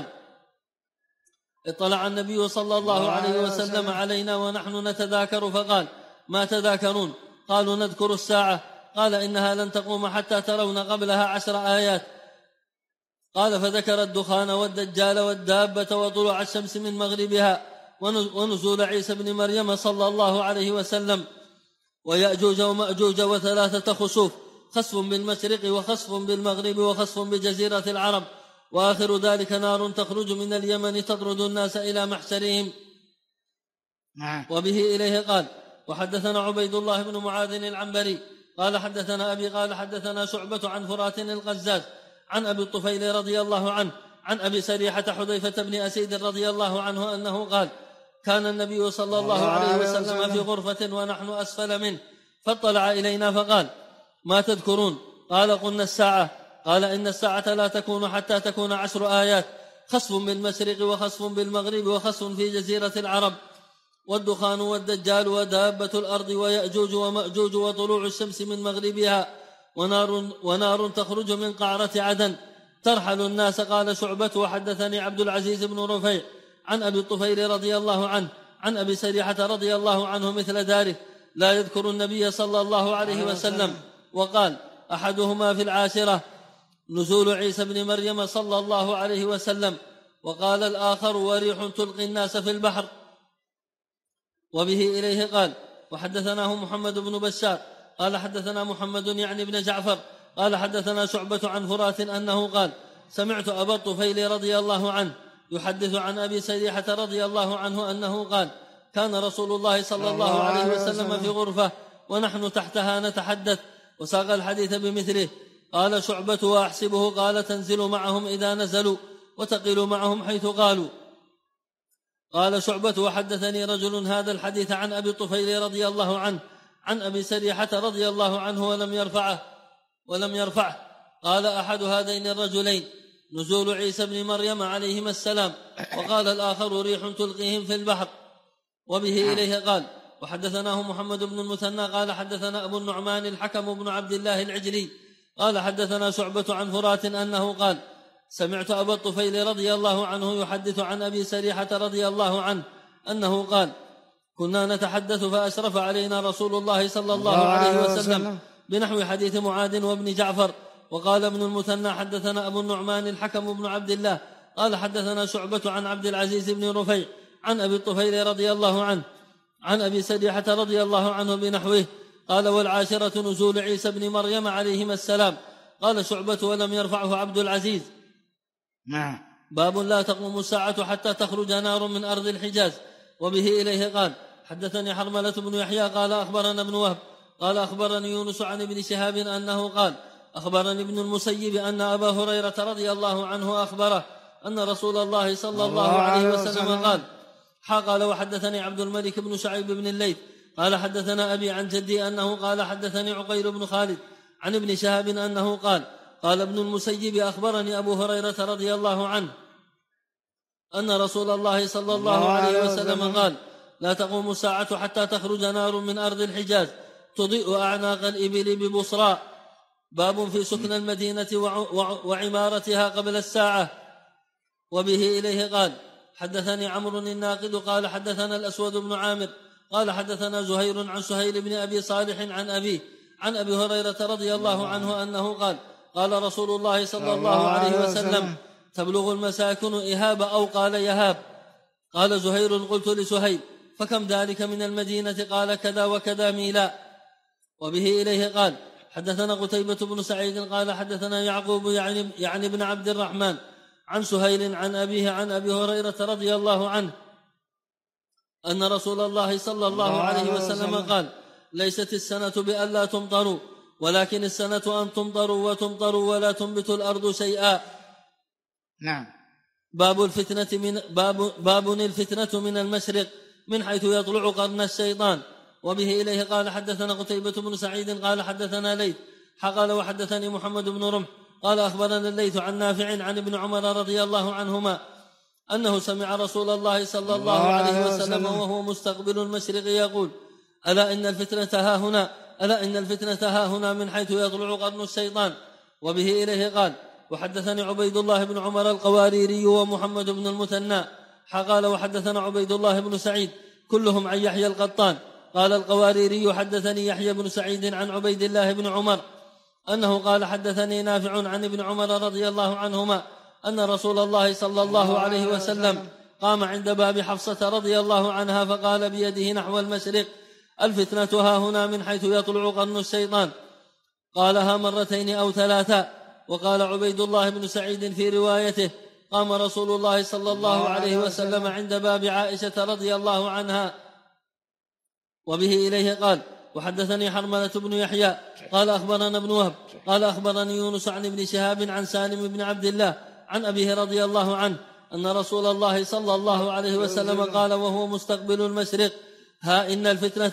اطلع النبي صلى الله عليه وسلم علينا ونحن نتذاكر، فقال ما تذاكرون؟ قالوا نذكر الساعة. قال إنها لن تقوم حتى ترون قبلها 10 آيات. قال فذكر الدخان والدجال والدابة وطلوع الشمس من مغربها ونزول عيسى بن مريم صلى الله عليه وسلم ويأجوج ومأجوج و3 خسوف، خسف بالمشرق وخسف بالمغرب وخسف بجزيرة العرب، وآخر ذلك نار تخرج من اليمن تطرد الناس إلى محشرهم. وبه إليه قال وحدثنا عبيد الله بن معاذ العنبري قال حدثنا أبي قال حدثنا شعبة عن فرات القزاز عن أبي الطفيل رضي الله عنه عن أبي سريحة حذيفة بن أسيد رضي الله عنه أنه قال كان النبي صلى الله عليه وسلم في غرفة ونحن أسفل منه، فاطلع إلينا فقال ما تذكرون؟ قال قلنا الساعة. قال إن الساعة لا تكون حتى تكون 10 آيات، خسف بالمشرق وخسف بالمغرب وخسف في جزيرة العرب، والدخان والدجال ودابة الأرض ويأجوج ومأجوج وطلوع الشمس من مغربها ونار تخرج من قعرة عدن ترحل الناس. قال شعبة وحدثني عبد العزيز بن رفيع عن أبي الطفيل رضي الله عنه عن أبي سريحة رضي الله عنه مثل ذلك لا يذكر النبي صلى الله عليه وسلم. وقال أحدهما في 10 نزول عيسى بن مريم صلى الله عليه وسلم، وقال الآخر وريح تلقي الناس في البحر. وبه إليه قال وحدثناه محمد بن بشار قال حدثنا محمد يعني بن جعفر قال حدثنا شعبة عن فرات أنه قال سمعت أبا الطفيل رضي الله عنه يحدث عن أبي سريحة رضي الله عنه أنه قال كان رسول الله صلى الله عليه وسلم في غرفة ونحن تحتها نتحدث، وساق الحديث بمثله. قال شعبة وأحسبه قال تنزل معهم إذا نزلوا وتقل معهم حيث قالوا. قال شعبة وحدثني رجل هذا الحديث عن أبي الطفيل رضي الله عنه عن أبي سريحة رضي الله عنه ولم يرفعه. قال أحد هذين الرجلين نزول عيسى بن مريم عليهما السلام، وقال الآخر ريح تلقيهم في البحر. وبه إليه قال وحدثناه محمد بن المثنى قال حدثنا أبو النعمان الحكم بن عبد الله العجلي قال حدثنا شعبة عن فرات أنه قال سمعت أبا الطفيل رضي الله عنه يحدث عن أبي سريحة رضي الله عنه أنه قال كنا نتحدث فأشرف علينا رسول الله صلى الله عليه وسلم بنحو حديث معاذ وابن جعفر. وقال ابن المثنى حدثنا أبو النعمان الحكم بن عبد الله قال حدثنا شعبة عن عبد العزيز بن رفيع عن أبي الطفيل رضي الله عنه عن أبي سريحة رضي الله عنه بنحوه. قال 10 نزول عيسى بن مريم عليهما السلام. قال شعبة ولم يرفعه عبد العزيز. باب لا تقوم الساعة حتى تخرج نار من أرض الحجاز. وبه إليه قال حدثني حرملة بن يحيى قال أخبرنا ابن وهب قال أخبرني يونس عن ابن شهاب أنه قال أخبرني ابن المسيب أن أبا هريرة رضي الله عنه أخبره أن رسول الله صلى الله عليه وسلم قال وحدثني عبد الملك بن شعيب بن الليث قال حدثنا أبي عن جدي أنه قال حدثني عقيل بن خالد عن ابن شهاب أنه قال ابن المسيب أخبرني أبو هريرة رضي الله عنه أن رسول الله صلى الله عليه وسلم قال لا تقوم الساعة حتى تخرج نار من أرض الحجاز تضيء أعناق الإبل ببصراء. باب في سكن المدينة وعمارتها قبل الساعة. وبه إليه قال حدثني عمرو الناقد قال حدثنا الأسود بن عامر قال حدثنا زهير عن سهيل بن أبي صالح عن أبي هريرة رضي الله عنه أنه قال رسول الله صلى الله عليه وسلم تبلغ المساكن إهاب أو قال يهاب. قال زهير قلت لسهيل فكم ذلك من المدينة؟ قال كذا وكذا ميلا. وبه إليه قال حدثنا قتيبة بن سعيد قال حدثنا يعقوب يعني ابن عبد الرحمن عن سهيل عن أبيه عن أبي هريرة رضي الله عنه أن رسول الله صلى الله عليه وسلم قال ليست السنة بألا تمطروا ولكن السنة أن تمطروا وتمطروا ولا تنبت الأرض شيئا. نعم. باب الفتنة من المشرق من حيث يطلع قرن الشيطان. وبه إليه قال حدثنا قتيبة بن سعيد قال حدثنا ليث قال وحدثني محمد بن رمح قال أخبرنا الليث عن نافع عن ابن عمر رضي الله عنهما أنه سمع رسول الله صلى الله عليه وسلم وهو مستقبل المشرق يقول ألا إن الفتنة ها هنا من حيث يطلع قرن الشيطان. وبه إليه قال وحدثني عبيد الله بن عمر القواريري ومحمد بن المثنى قال وحدثنا عبيد الله بن سعيد كلهم عن يحيى القطان قال القواريري حدثني يحيى بن سعيد عن عبيد الله بن عمر أنه قال حدثني نافع عن ابن عمر رضي الله عنهما أن رسول الله صلى الله عليه وسلم قام عند باب حفصة رضي الله عنها فقال بيده نحو المشرق الفتنة ها هنا من حيث يطلع قرن الشيطان. قالها 2 أو 3. وقال عبيد الله بن سعيد في روايته قام رسول الله صلى الله عليه وسلم عند باب عائشة رضي الله عنها. وبه إليه قال وحدثني حرملة بن يحيى قال أخبرنا ابن وهب قال أخبرني يونس عن ابن شهاب عن سالم بن عبد الله عن أبيه رضي الله عنه أن رسول الله صلى الله عليه وسلم قال وهو مستقبل المشرق ها إن الفتنة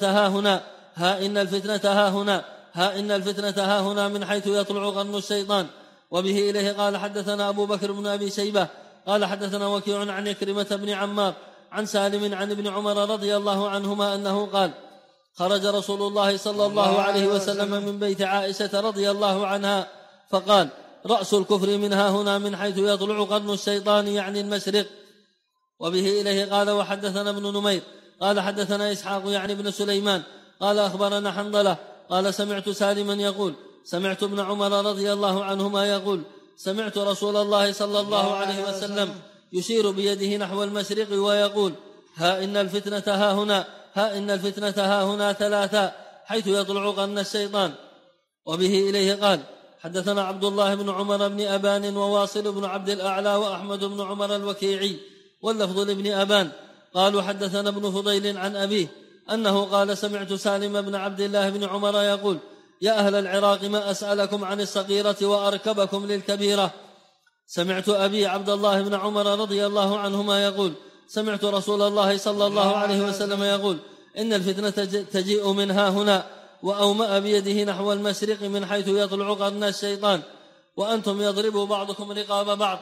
ها هنا من حيث يطلع قرن الشيطان. وبه إليه قال حدثنا أبو بكر بن أبي شيبة قال حدثنا وكيع عن كريمة بن عمار عن سالم عن ابن عمر رضي الله عنهما أنه قال خرج رسول الله صلى الله عليه وسلم من بيت عائشة رضي الله عنها فقال رأس الكفر منها هنا من حيث يطلع قرن الشيطان يعني المشرق. وبه إليه قال وحدثنا ابن نمير قال حدثنا إسحاق يعني بن سليمان قال أخبرنا حنظلة قال سمعت سالما يقول سمعت ابن عمر رضي الله عنهما يقول سمعت رسول الله صلى الله عليه وسلم يشير بيده نحو المشرق ويقول ها إن الفتنة ها هنا ثلاثا حيث يطلع قرن الشيطان. وبه إليه قال حدثنا عبد الله بن عمر بن أبان وواصل بن عبد الأعلى وأحمد بن عمر الوكيعي واللفظ لابن أبان قالوا حدثنا ابن فضيل عن أبيه أنه قال سمعت سالم بن عبد الله بن عمر يقول يا أهل العراق ما أسألكم عن الصغيرة وأركبكم للكبيرة. سمعت أبي عبد الله بن عمر رضي الله عنهما يقول سمعت رسول الله صلى الله عليه وسلم يقول إن الفتنة تجيء من ها هنا وأومأ بيده نحو المشرق من حيث يطلع قرن الشيطان وأنتم يضرب بعضكم رقاب بعض.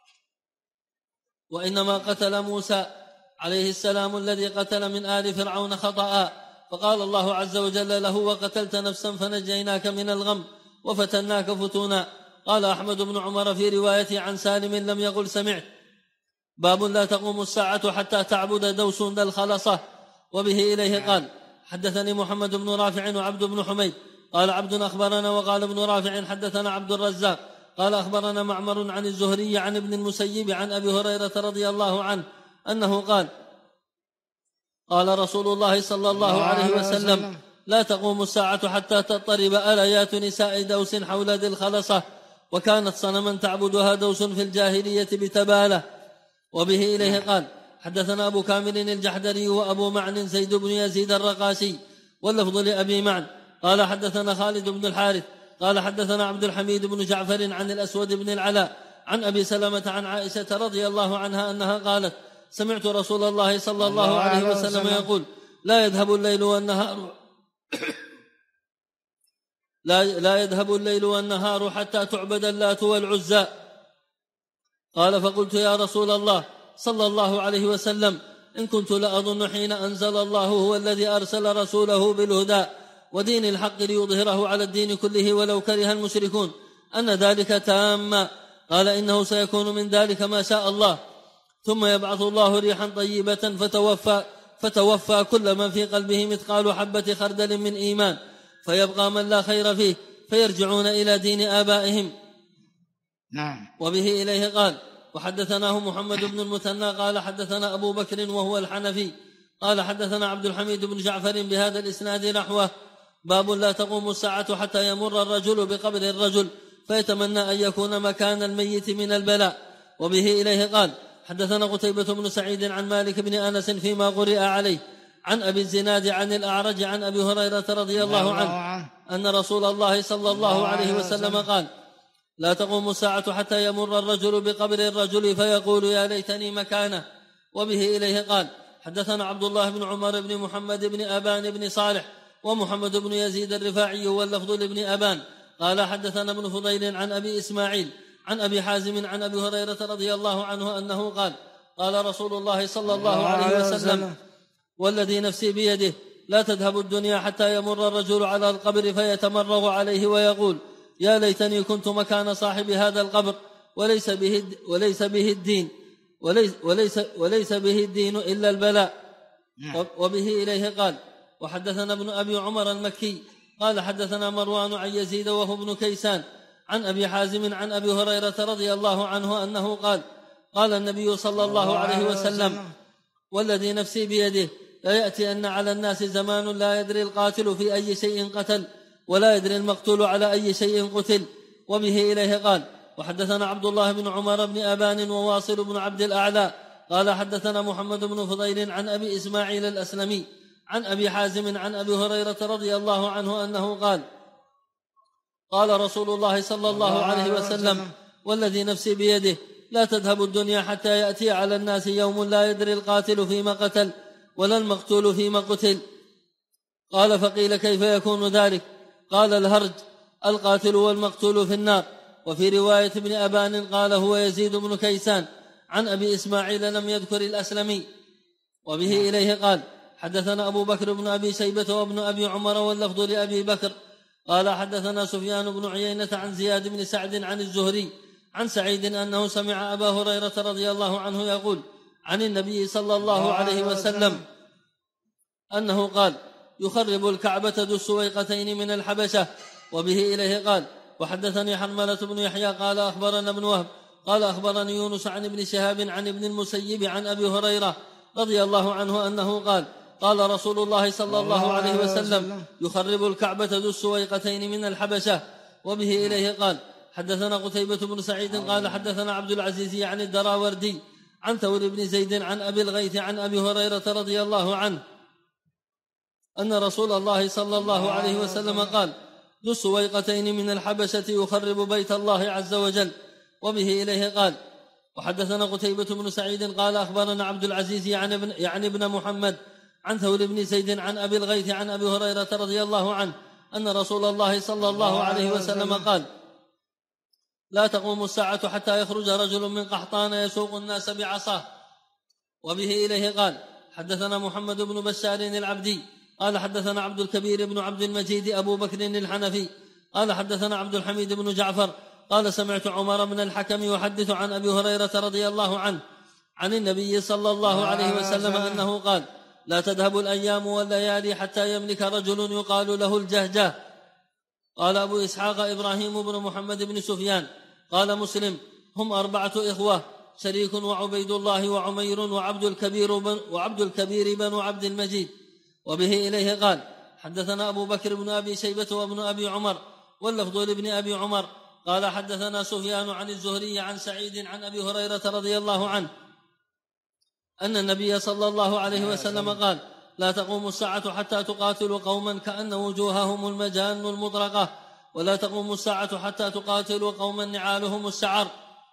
وإنما قتل موسى عليه السلام الذي قتل من آل فرعون خطأ فقال الله عز وجل له وقتلت نفسا فنجيناك من الغم وفتناك فتونا. قال أحمد بن عمر في روايته عن سالم لم يقل سمعت. باب لا تقوم الساعة حتى تعبد دوس ذا الخلصة. وبه إليه قال حدثني محمد بن رافع وعبد بن حميد قال عبد أخبرنا وقال ابن رافع حدثنا عبد الرزاق قال أخبرنا معمر عن الزهري عن ابن المسيب عن أبي هريرة رضي الله عنه أنه قال قال رسول الله صلى الله عليه وسلم لا تقوم الساعة حتى تضطرب آليات نساء دوس حول ذي الخلصة وكانت صنما تعبدها دوس في الجاهلية بتبالة. وبه إليه قال حدثنا أبو كامل الجحدري وأبو معن زيد بن يزيد الرقاشي واللفظ لأبي معن قال حدثنا خالد بن الحارث قال حدثنا عبد الحميد بن جعفر عن الأسود بن العلاء عن أبي سلمة عن عائشة رضي الله عنها أنها قالت سمعت رسول الله صلى الله عليه وسلم يقول لا يذهب الليل والنهار حتى تعبد اللات والعزى. قال فقلت يا رسول الله صلى الله عليه وسلم إن كنت لأظن حين أنزل الله هو الذي أرسل رسوله بالهدى ودين الحق ليظهره على الدين كله ولو كره المشركون أن ذلك تام. قال إنه سيكون من ذلك ما شاء الله ثم يبعث الله ريحا طيبة فتوفى كل من في قلبه مثقال حبة خردل من إيمان فيبقى من لا خير فيه فيرجعون إلى دين آبائهم. نعم. وبه إليه قال وحدثناه محمد بن المثنى قال حدثنا أبو بكر وهو الحنفي قال حدثنا عبد الحميد بن جعفر بهذا الإسناد نحوه. باب لا تقوم الساعة حتى يمر الرجل بقبر الرجل فيتمنى أن يكون مكان الميت من البلاء. وبه إليه قال حدثنا قتيبة بن سعيد عن مالك بن أنس فيما قرئ عليه عن أبي الزناد عن الأعرج عن أبي هريرة رضي الله عنه أن رسول الله صلى الله عليه وسلم قال لا تقوم الساعة حتى يمر الرجل بقبر الرجل فيقول يا ليتني مكانه. وبه إليه قال حدثنا عبد الله بن عمر بن محمد بن أبان بن صالح ومحمد بن يزيد الرفاعي واللفظ لابن أبان قال حدثنا ابن فضيل عن أبي إسماعيل عن أبي حازم عن أبي هريرة رضي الله عنه أنه قال قال رسول الله صلى الله عليه وسلم والذي نفسي بيده لا تذهب الدنيا حتى يمر الرجل على القبر فيتمرغ عليه ويقول يا ليتني كنت مكان صاحب هذا القبر وليس به الدين إلا البلاء. وبه إليه قال وحدثنا ابن أبي عمر المكي قال حدثنا مروان عن يزيد وهو ابن كيسان عن أبي حازم عن أبي هريرة رضي الله عنه أنه قال النبي صلى الله عليه وسلم والذي نفسي بيده لا يأتي أن على الناس زمان لا يدري القاتل في أي شيء قتل ولا يدري المقتول على أي شيء قتل. وبه إليه قال وحدثنا عبد الله بن عمر بن أبان وواصل بن عبد الأعلى قال حدثنا محمد بن فضيل عن أبي إسماعيل الأسلمي عن أبي حازم عن أبي هريرة رضي الله عنه أنه قال رسول الله صلى الله عليه وسلم والذي نفسي بيده لا تذهب الدنيا حتى يأتي على الناس يوم لا يدري القاتل فيما قتل ولا المقتول فيما قتل. قال فقيل كيف يكون ذلك؟ قال الهرج القاتل والمقتول في النار. وفي رواية ابن أبان قال هو يزيد بن كيسان عن أبي إسماعيل لم يذكر الأسلمي. وبه إليه قال حدثنا أبو بكر بن أبي شيبة وابن أبي عمر واللفظ لأبي بكر قال حدثنا سفيان بن عيينة عن زياد بن سعد عن الزهري عن سعيد أنه سمع أبا هريرة رضي الله عنه يقول عن النبي صلى الله عليه وسلم أنه قال يخرب الكعبة ذو السويقتين من الحبشة. وبه إليه قال وحدثني حرملة بن يحيى قال أخبرنا ابن وهب قال أخبرني يونس عن ابن شهاب عن ابن المسيب عن أبي هريرة رضي الله عنه أنه قال قال رسول الله صلى الله عليه وسلم يخرب الكعبة ذو السويقتين من الحبشة. وبه إليه قال حدثنا قتيبة بن سعيد قال حدثنا عبد العزيز عن الدراوردي عن ثور بن زيد عن أبي الغيث عن أبي هريرة رضي الله عنه أن رسول الله صلى الله عليه وسلم قال ذو السويقتين من الحبشة يخرب بيت الله عز وجل. وبه إليه قال وحدثنا قتيبة بن سعيد قال أخبرنا عبد العزيز يعني ابن محمد عن ثور بن زيد عن أبي الغيث عن أبي هريرة رضي الله عنه أن رسول الله صلى الله عليه وسلم قال لا تقوم الساعة حتى يخرج رجل من قحطان يسوق الناس بعصاه. وبه إليه قال حدثنا محمد بن بشار العبدي قال حدثنا عبد الكبير بن عبد المجيد أبو بكر الحنفي قال حدثنا عبد الحميد بن جعفر قال سمعت عمر بن الحكم يحدث عن أبي هريرة رضي الله عنه عن النبي صلى الله عليه وسلم أنه قال لا تذهب الأيام والليالي حتى يملك رجل يقال له الجهجاه. قال أبو إسحاق إبراهيم بن محمد بن سفيان قال مسلم هم 4 إخوة شريك وعبيد الله وعمير وعبد الكبير بن عبد المجيد. وبه إليه قال حدثنا أبو بكر بن أبي شيبة وابن أبي عمر واللفظ لابن أبي عمر قال حدثنا سفيان عن الزهري عن سعيد عن أبي هريرة رضي الله عنه أن النبي صلى الله عليه وسلم قال لا تقوم الساعة حتى تقاتل قوما كأن وجوههم المجان المطرقة ولا تقوم الساعة حتى تقاتل قوما نعالهم السعر.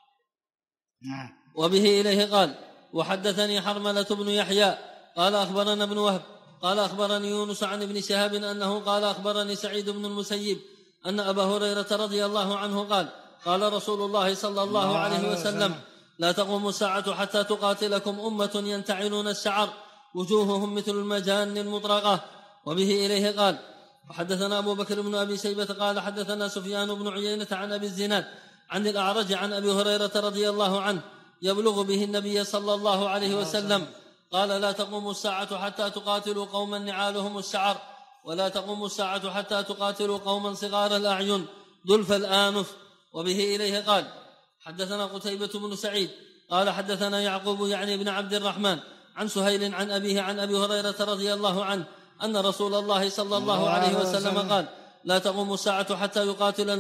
وبه إليه قال وحدثني حرملة بن يحيى قال أخبرنا ابن وهب قال أخبرني يونس عن ابن شهاب أنه قال أخبرني سعيد بن المسيب أن أبا هريرة رضي الله عنه قال قال رسول الله صلى الله عليه وسلم لا تقوم الساعة حتى تقاتلكم أمة ينتعلون السعر وجوههم مثل المجان المطرقة. وبه إليه قال وحدثنا أبو بكر بن أبي شيبة قال حدثنا سفيان بن عيينة عن أبي الزناد عن الأعرج عن أبي هريرة رضي الله عنه يبلغ به النبي صلى الله عليه وسلم قال لا تقوم الساعة حتى تقاتلوا قوما نعالهم السعر ولا تقوم الساعة حتى تقاتلوا قوما صغار الأعين ذلف الآنف. وبه إليه قال حدثنا قتيبة بن سعيد قال حدثنا يعقوب يعني ابن عبد الرحمن عن سهيل عن أبيه عن أبي هريرة رضي الله عنه أن رسول الله صلى الله عليه وسلم قال لا تقوم الساعة حتى يقاتل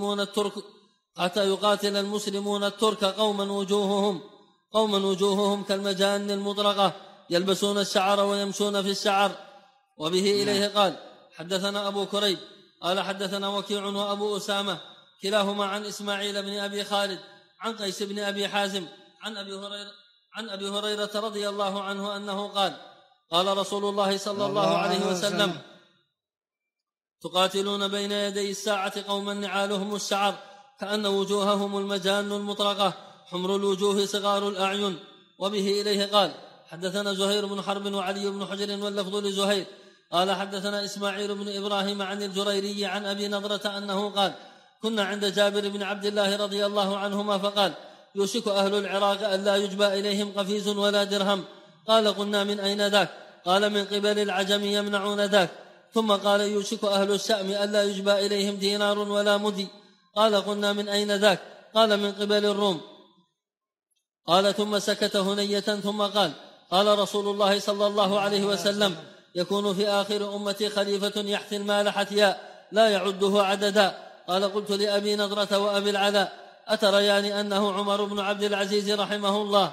المسلمون الترك قوما وجوههم كالمجان المطرقة يلبسون الشعر ويمشون في الشعر. وبه إليه قال حدثنا أبو كريب قال حدثنا وكيع وأبو أسامة كلاهما عن إسماعيل بن أبي خالد عن قيس بن أبي حازم عن أبي هريرة رضي الله عنه أنه قال قال رسول الله صلى الله عليه وسلم تقاتلون بين يدي الساعة قوما نعالهم الشعر كأن وجوههم المجان المطرقة حمر الوجوه صغار الأعين. وبه إليه قال حدثنا زهير بن حرب وعلي بن حجر واللفظ لزهير قال حدثنا إسماعيل بن إبراهيم عن الجريري عن أبي نضرة أنه قال كنا عند جابر بن عبد الله رضي الله عنهما فقال يوشك أهل العراق أن لا يجبى إليهم قفيز ولا درهم. قال قلنا من أين ذاك؟ قال من قبل العجم يمنعون ذاك. ثم قال يوشك أهل الشأم أن لا يجبى إليهم دينار ولا مدي. قال قلنا من أين ذاك؟ قال من قبل الروم. قال ثم سكت هنية ثم قال رسول الله صلى الله عليه وسلم يكون في آخر أمتي خليفة يحثي المال حثياء لا يعده عددا. قال قلت لأبي نضرة وأبي العلاء أتريان أنه عمر بن عبد العزيز رحمه الله؟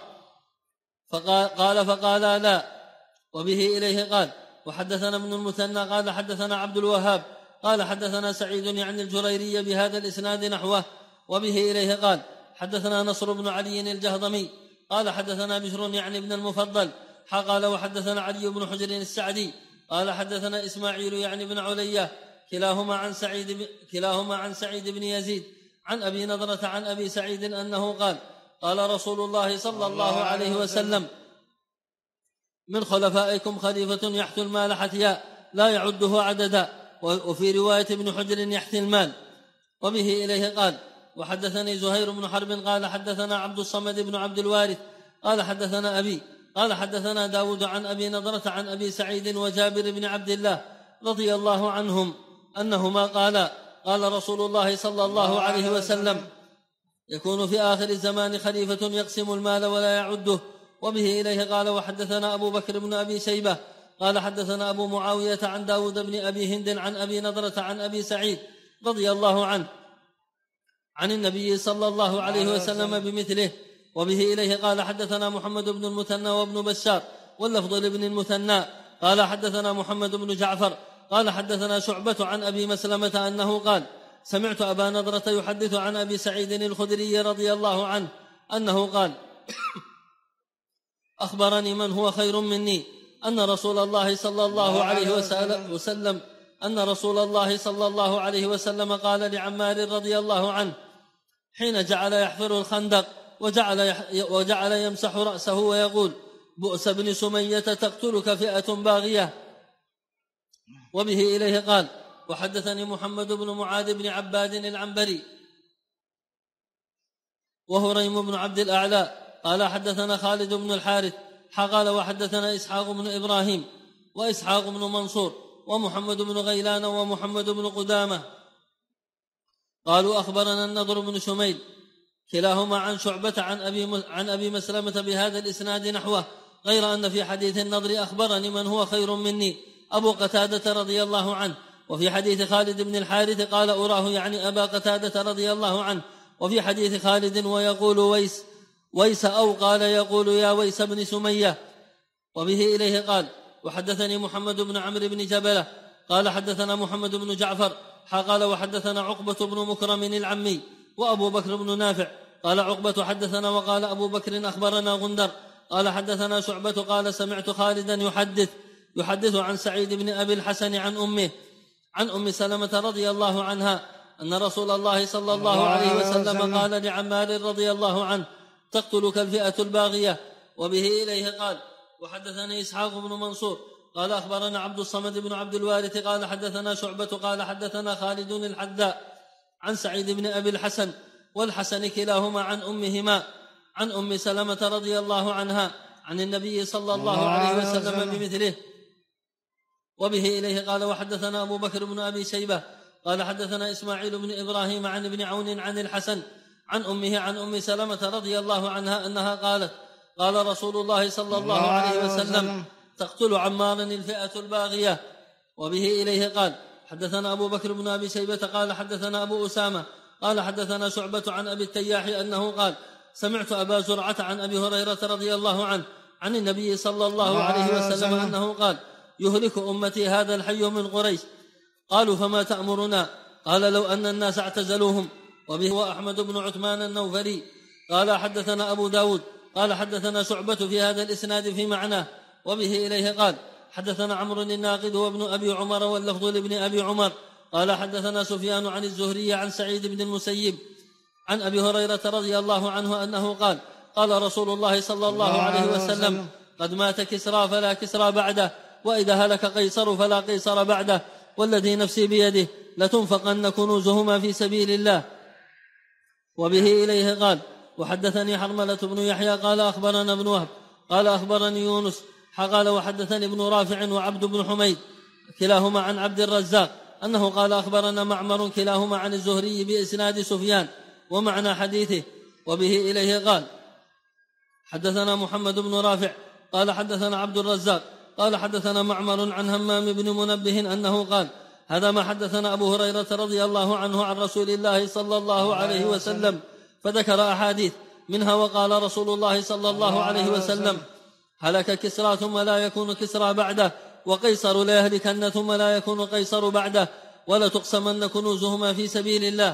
فقال لا. وبه إليه قال وحدثنا ابن المثنى قال حدثنا عبد الوهاب قال حدثنا سعيد يعني الجريري بهذا الإسناد نحوه. وبه إليه قال حدثنا نصر بن علي الجهضمي قال حدثنا بشر يعني ابن المفضل قال وحدثنا علي بن حجر السعدي قال حدثنا إسماعيل يعني بن علية كلاهما عن سعيد بن يزيد عن أبي نضرة عن أبي سعيد أنه قال رسول الله صلى الله عليه وسلم من خلفائكم خليفة يحثي المال حثياء لا يعده عددا. وفي رواية ابن حجر يحثي المال. وبه إليه قال وحدثني زهير بن حرب قال حدثنا عبد الصمد بن عبد الوارث قال حدثنا أبي قال حدثنا داود عن أبي نضرة عن أبي سعيد وجابر بن عبد الله رضي الله عنهم أنهما قال رسول الله صلى الله عليه وسلم: يكون في آخر الزمان خليفة يقسم المال ولا يعده. وبه إليه قال وحدثنا أبو بكر بن أبي شيبة قال حدثنا أبو معاوية عن داود بن أبي هند عن أبي نضرة عن أبي سعيد رضي الله عنه عن النبي صلى الله عليه وسلم بمثله. وبه إليه قال حدثنا محمد بن المثنى وابن بشار واللفظ لابن المثنى قال حدثنا محمد بن جعفر قال حدثنا شعبة عن أبي مسلمة أنه قال: سمعت أبا نضرة يحدث عن أبي سعيد الخدري رضي الله عنه أنه قال: أخبرني من هو خير مني أن رسول الله صلى الله عليه وسلم قال لعمار رضي الله عنه حين جعل يحفر الخندق وجعل يمسح رأسه ويقول: بؤس بن سمية تقتلك فئة باغية. وبه إليه قال وحدثني محمد بن معاذ بن عباد العنبري وهريم بن عبد الأعلى قال حدثنا خالد بن الحارث قال وحدثنا إسحاق بن إبراهيم وإسحاق بن منصور ومحمد بن غيلان ومحمد بن قدامة قالوا أخبرنا النضر بن شميل كلاهما عن شعبة عن أبي مسلمة بهذا الإسناد نحوه، غير أن في حديث النضر أخبرني من هو خير مني أبو قتادة رضي الله عنه، وفي حديث خالد بن الحارث قال أراه يعني أبا قتادة رضي الله عنه، وفي حديث خالد ويقول ويس أو قال يقول يا ويس بن سمية. وبه إليه قال وحدثني محمد بن عمرو بن جبلة قال حدثنا محمد بن جعفر قال وحدثنا عقبة بن مكرم العمي وأبو بكر بن نافع قال عقبة حدثنا وقال أبو بكر أخبرنا غندر قال حدثنا شعبة قال سمعت خالدا يحدث عن سعيد بن أبي الحسن عن أم سلمة رضي الله عنها أن رسول الله صلى الله عليه وسلم قال لعمار رضي الله عنه: تقتلك الفئة الباغية. وبه إليه قال وحدثني إسحاق بن منصور قال أخبرنا عبد الصمد بن عبد الوارث قال حدثنا شعبة قال حدثنا خالد الحذاء عن سعيد بن أبي الحسن والحسن كلاهما عن أمهما عن أم سلمة رضي الله عنها عن النبي صلى الله عليه وسلم بمثله. وبه إليه قال وحدثنا أبو بكر بن أبي شيبة قال حدثنا إسماعيل بن إبراهيم عن ابن عون عن الحسن عن أمه عن أم سلمة رضي الله عنها أنها قالت: قال رسول الله صلى الله عليه وسلم: تقتل عمارا الفئة الباغية. وبه إليه قال حدثنا أبو بكر بن أبي شيبة قال حدثنا أبو أسامة قال حدثنا شعبة عن أبي التياح أنه قال: سمعت أبا زرعة عن أبي هريرة رضي الله عنه عن النبي صلى الله عليه وسلم أنه قال: يهلك أمتي هذا الحي من قريش. قالوا: فما تأمرنا؟ قال: لو أن الناس اعتزلوهم. وبه هو أحمد بن عثمان النوفلي قال حدثنا أبو داود قال حدثنا شعبة في هذا الإسناد في معناه. وبه إليه قال حدثنا عمرو الناقد وابن أبي عمر واللفظ لابن أبي عمر قال حدثنا سفيان عن الزهري عن سعيد بن المسيب عن أبي هريرة رضي الله عنه أنه قال: قال رسول الله صلى الله عليه وسلم: قد مات كسرى فلا كسرى بعده، وإذا هلك قيصر فلا قيصر بعده، والذي نفسي بيده لتنفقن كنوزهما في سبيل الله. وبه إليه قال وحدثني حرملة بن يحيى قال أخبرنا ابن وهب قال أخبرني يونس قال وحدثني ابن رافع وعبد بن حميد كلاهما عن عبد الرزاق أنه قال أخبرنا معمر كلاهما عن الزهري بإسناد سفيان ومعنى حديثه. وبه إليه قال حدثنا محمد بن رافع قال حدثنا عبد الرزاق قال حدثنا معمر عن همام بن منبه أنه قال: هذا ما حدثنا أبو هريرة رضي الله عنه عن رسول الله صلى الله عليه وسلم، فذكر أحاديث منها وقال رسول الله صلى الله عليه وسلم: هلك كسرى ثم لا يكون كسرى بعده، وقيصر لا يهلكن ثم لا يكون قيصر بعده، ولا تقسمن كنوزهما في سبيل الله.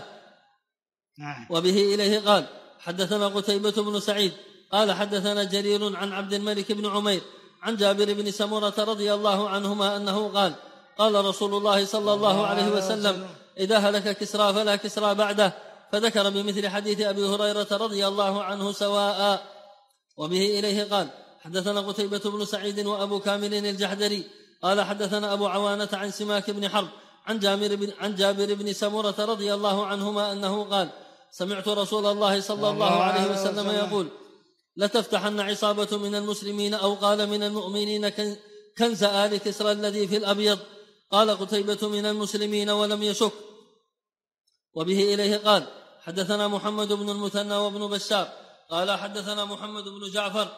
وبه إليه قال حدثنا قتيبة بن سعيد قال حدثنا جرير عن عبد الملك بن عمير عن جابر بن سمرة رضي الله عنهما أنه قال: قال رسول الله صلى الله عليه وسلم: إذا هلك كسرى فلا كسرى بعده، فذكر بمثل حديث أبي هريرة رضي الله عنه سواء. وبه إليه قال حدثنا قتيبة بن سعيد وأبو كامل الجحدري قال حدثنا أبو عوانة عن سماك بن حرب عن جابر بن سمرة رضي الله عنهما أنه قال: سمعت رسول الله صلى الله عليه وسلم يقول: لتفتحن عصابة من المسلمين أو قال من المؤمنين كنز آل كسرى الذي في الأبيض. قال قتيبة من المسلمين ولم يشك. وبه إليه قال حدثنا محمد بن المثنى وابن بشار قال حدثنا محمد بن جعفر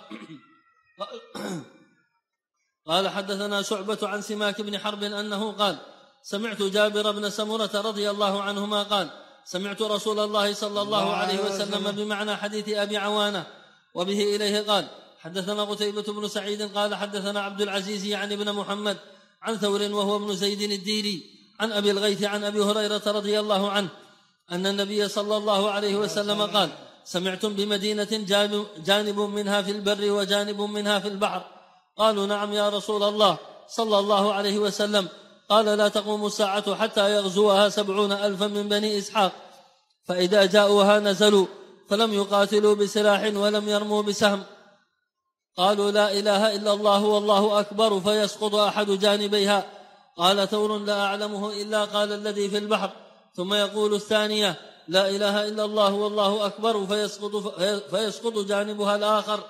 قال حدثنا شعبة عن سماك بن حرب أنه قال سمعت جابر بن سمرة رضي الله عنهما قال سمعت رسول الله صلى الله عليه وسلم بمعنى حديث أبي عوانة. وبه إليه قال حدثنا قتيبة بن سعيد قال حدثنا عبد العزيز يعني بن محمد عن ثور وهو ابن زيد الديلي عن أبي الغيث عن أبي هريرة رضي الله عنه أن النبي صلى الله عليه وسلم قال سمعتم بمدينة جانب منها في البر وجانب منها في البحر؟ قالوا نعم يا رسول الله صلى الله عليه وسلم. قال لا تقوم الساعة حتى يغزوها 70,000 من بني إسحاق، فإذا جاءوها نزلوا فلم يقاتلوا بسلاح ولم يرموا بسهم، قالوا لا إله إلا الله والله أكبر فيسقط أحد جانبيها. قال ثور لا أعلمه إلا قال الذي في البحر، ثم يقول الثانية لا إله إلا الله والله أكبر فيسقط جانبها الآخر،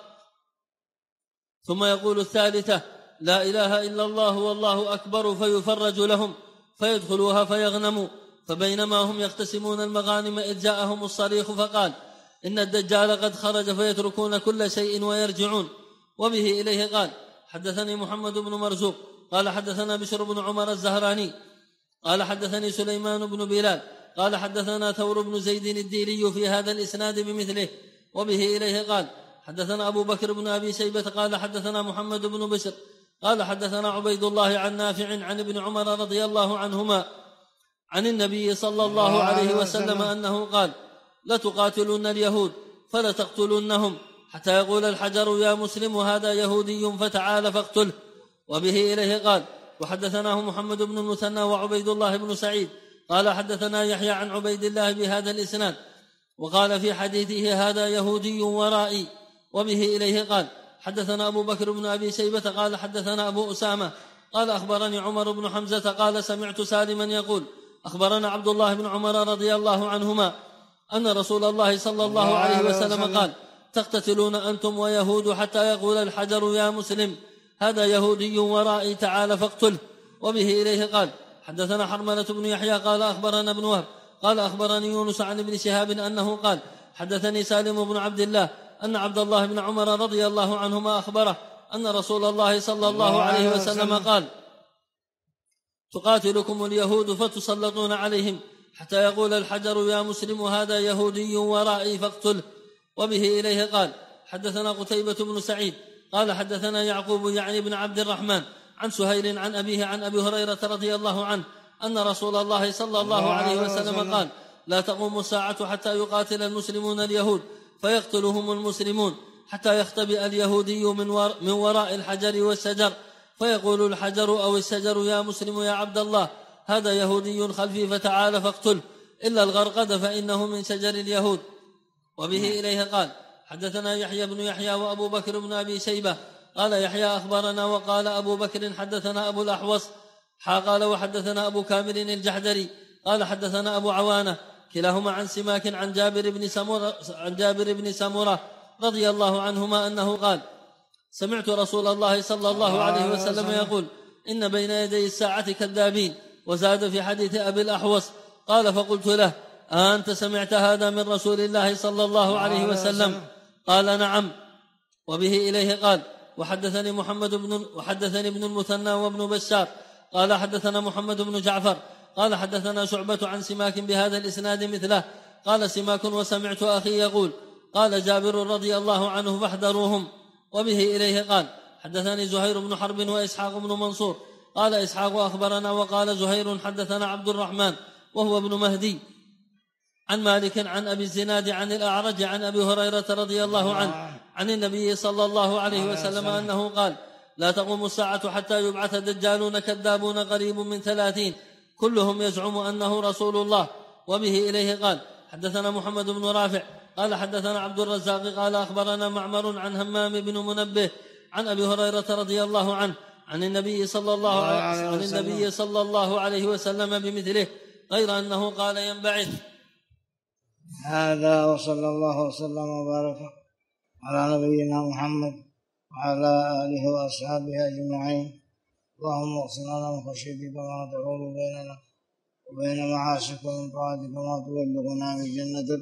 ثم يقول الثالثة لا إله إلا الله والله أكبر فيفرج لهم فيدخلوها فيغنموا. فبينما هم يقتسمون المغانم إذ جاءهم الصريخ فقال إن الدجال قد خرج فيتركون كل شيء ويرجعون. وبه إليه قال حدثني محمد بن مرزوق قال حدثنا بشر بن عمر الزهراني قال حدثني سليمان بن بلال قال حدثنا ثور بن زيد الديلي في هذا الإسناد بمثله. وبه إليه قال حدثنا أبو بكر بن أبي شيبة قال حدثنا محمد بن بشر قال حدثنا عبيد الله عن نافع عن ابن عمر رضي الله عنهما عن النبي صلى الله عليه وسلم أنه قال لتقاتلن اليهود فلتقتلنهم حتى يقول الحجر يا مسلم هذا يهودي فتعال فاقتله. وبه إليه قال وحدثناه محمد بن المثنى وعبيد الله بن سعيد قال حدثنا يحيى عن عبيد الله بهذا الإسناد وقال في حديثه هذا يهودي ورائي. وبه إليه قال حدثنا أبو بكر بن أبي شيبة قال حدثنا أبو أسامة قال أخبرني عمر بن حمزة قال سمعت سالما يقول أخبرنا عبد الله بن عمر رضي الله عنهما أن رسول الله صلى الله عليه وسلم قال تقتتلون أنتم ويهود حتى يقول الحجر يا مسلم هذا يهودي ورائي تعال فاقتله. وبه إليه قال حدثنا حرملة بن يحيى قال أخبرنا ابن وهب قال أخبرني يونس عن ابن شهاب أنه قال حدثني سالم بن عبد الله أن عبد الله بن عمر رضي الله عنهما أخبره أن رسول الله صلى الله عليه وسلم قال تقاتلكم اليهود فتسلطون عليهم حتى يقول الحجر يا مسلم هذا يهودي ورائي فاقتله. وبه إليه قال حدثنا قتيبة بن سعيد قال حدثنا يعقوب يعني بن عبد الرحمن عن سهيل عن أبيه عن أبي هريرة رضي الله عنه أن رسول الله صلى الله عليه وسلم قال لا تقوم الساعة حتى يقاتل المسلمون اليهود فيقتلهم المسلمون حتى يختبئ اليهودي من وراء الحجر والشجر فيقول الحجر أو الشجر يا مسلم يا عبد الله هذا يهودي خلفي فتعال فاقتله إلا الغرقد فإنه من شجر اليهود. وبه إليه قال حدثنا يحيى بن يحيى وأبو بكر بن أبي شيبة قال يحيى أخبرنا وقال أبو بكر حدثنا أبو الأحوص قال وحدثنا أبو كامل الجحدري قال حدثنا أبو عوانة كلاهما عن سماك عن جابر بن سمرة رضي الله عنهما أنه قال سمعت رسول الله صلى الله عليه وسلم يقول إن بين يدي الساعة كذابين. وزاد في حديث أبي الأحوص قال فقلت له أنت سمعت هذا من رسول الله صلى الله عليه وسلم؟ قال نعم. وبه إليه قال وحدثني ابن المثنى وابن بشار قال حدثنا محمد بن جعفر قال حدثنا شعبة عن سماك بهذا الإسناد مثله قال سماك وسمعت أخي يقول قال جابر رضي الله عنه فاحذروهم. وبه إليه قال حدثني زهير بن حرب وإسحاق بن منصور قال إسحاق أخبرنا وقال زهير حدثنا عبد الرحمن وهو ابن مهدي عن مالك عن أبي الزناد عن الأعرج عن أبي هريرة رضي الله عنه عن النبي صلى الله عليه وسلم أنه قال لا تقوم الساعة حتى يبعث دجالون كذابون قريب من 30 كلهم يزعم أنه رسول الله. وبه إليه قال حدثنا محمد بن رافع قال حدثنا عبد الرزاق قال أخبرنا معمر عن همام بن منبه عن أبي هريرة رضي الله عنه عن النبي صلى الله عليه وسلم بمثله غير أنه قال ينبعث. هذا وصلى الله وسلم وبارك على نبينا محمد وعلى آله وأصحابه أجمعين. اللهم اغفر لنا من خشيتك ما تحول بيننا وبين معاصيك ومن طاعتك ما تبلغنا من جنتك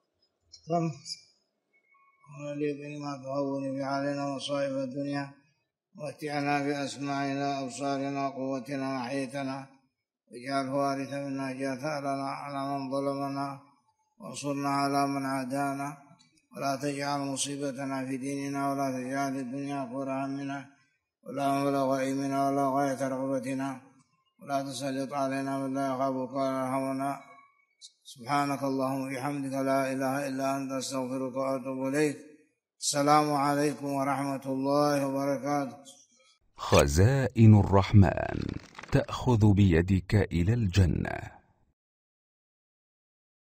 ونليق بما تهون به علينا مصائب الدنيا ومتعنا بأسماعنا أبصارنا وقوتنا وحيتنا واجعل وارث منا اجعل ثأرنا على من ظلمنا وانصرنا على من عادانا ولا تجعل مصيبتنا في ديننا ولا تجعل الدنيا أكبر همنا ولا مبلغ علمنا ولا غاية رغبتنا ولا تسلط علينا من لا يخافك ولا يرحمنا. سبحانك اللهم وبحمدك لا إله إلا أنت أستغفرك وأتوب إليك. السلام عليكم ورحمة الله وبركاته. خزائن الرحمن تأخذ بيدك إلى الجنة.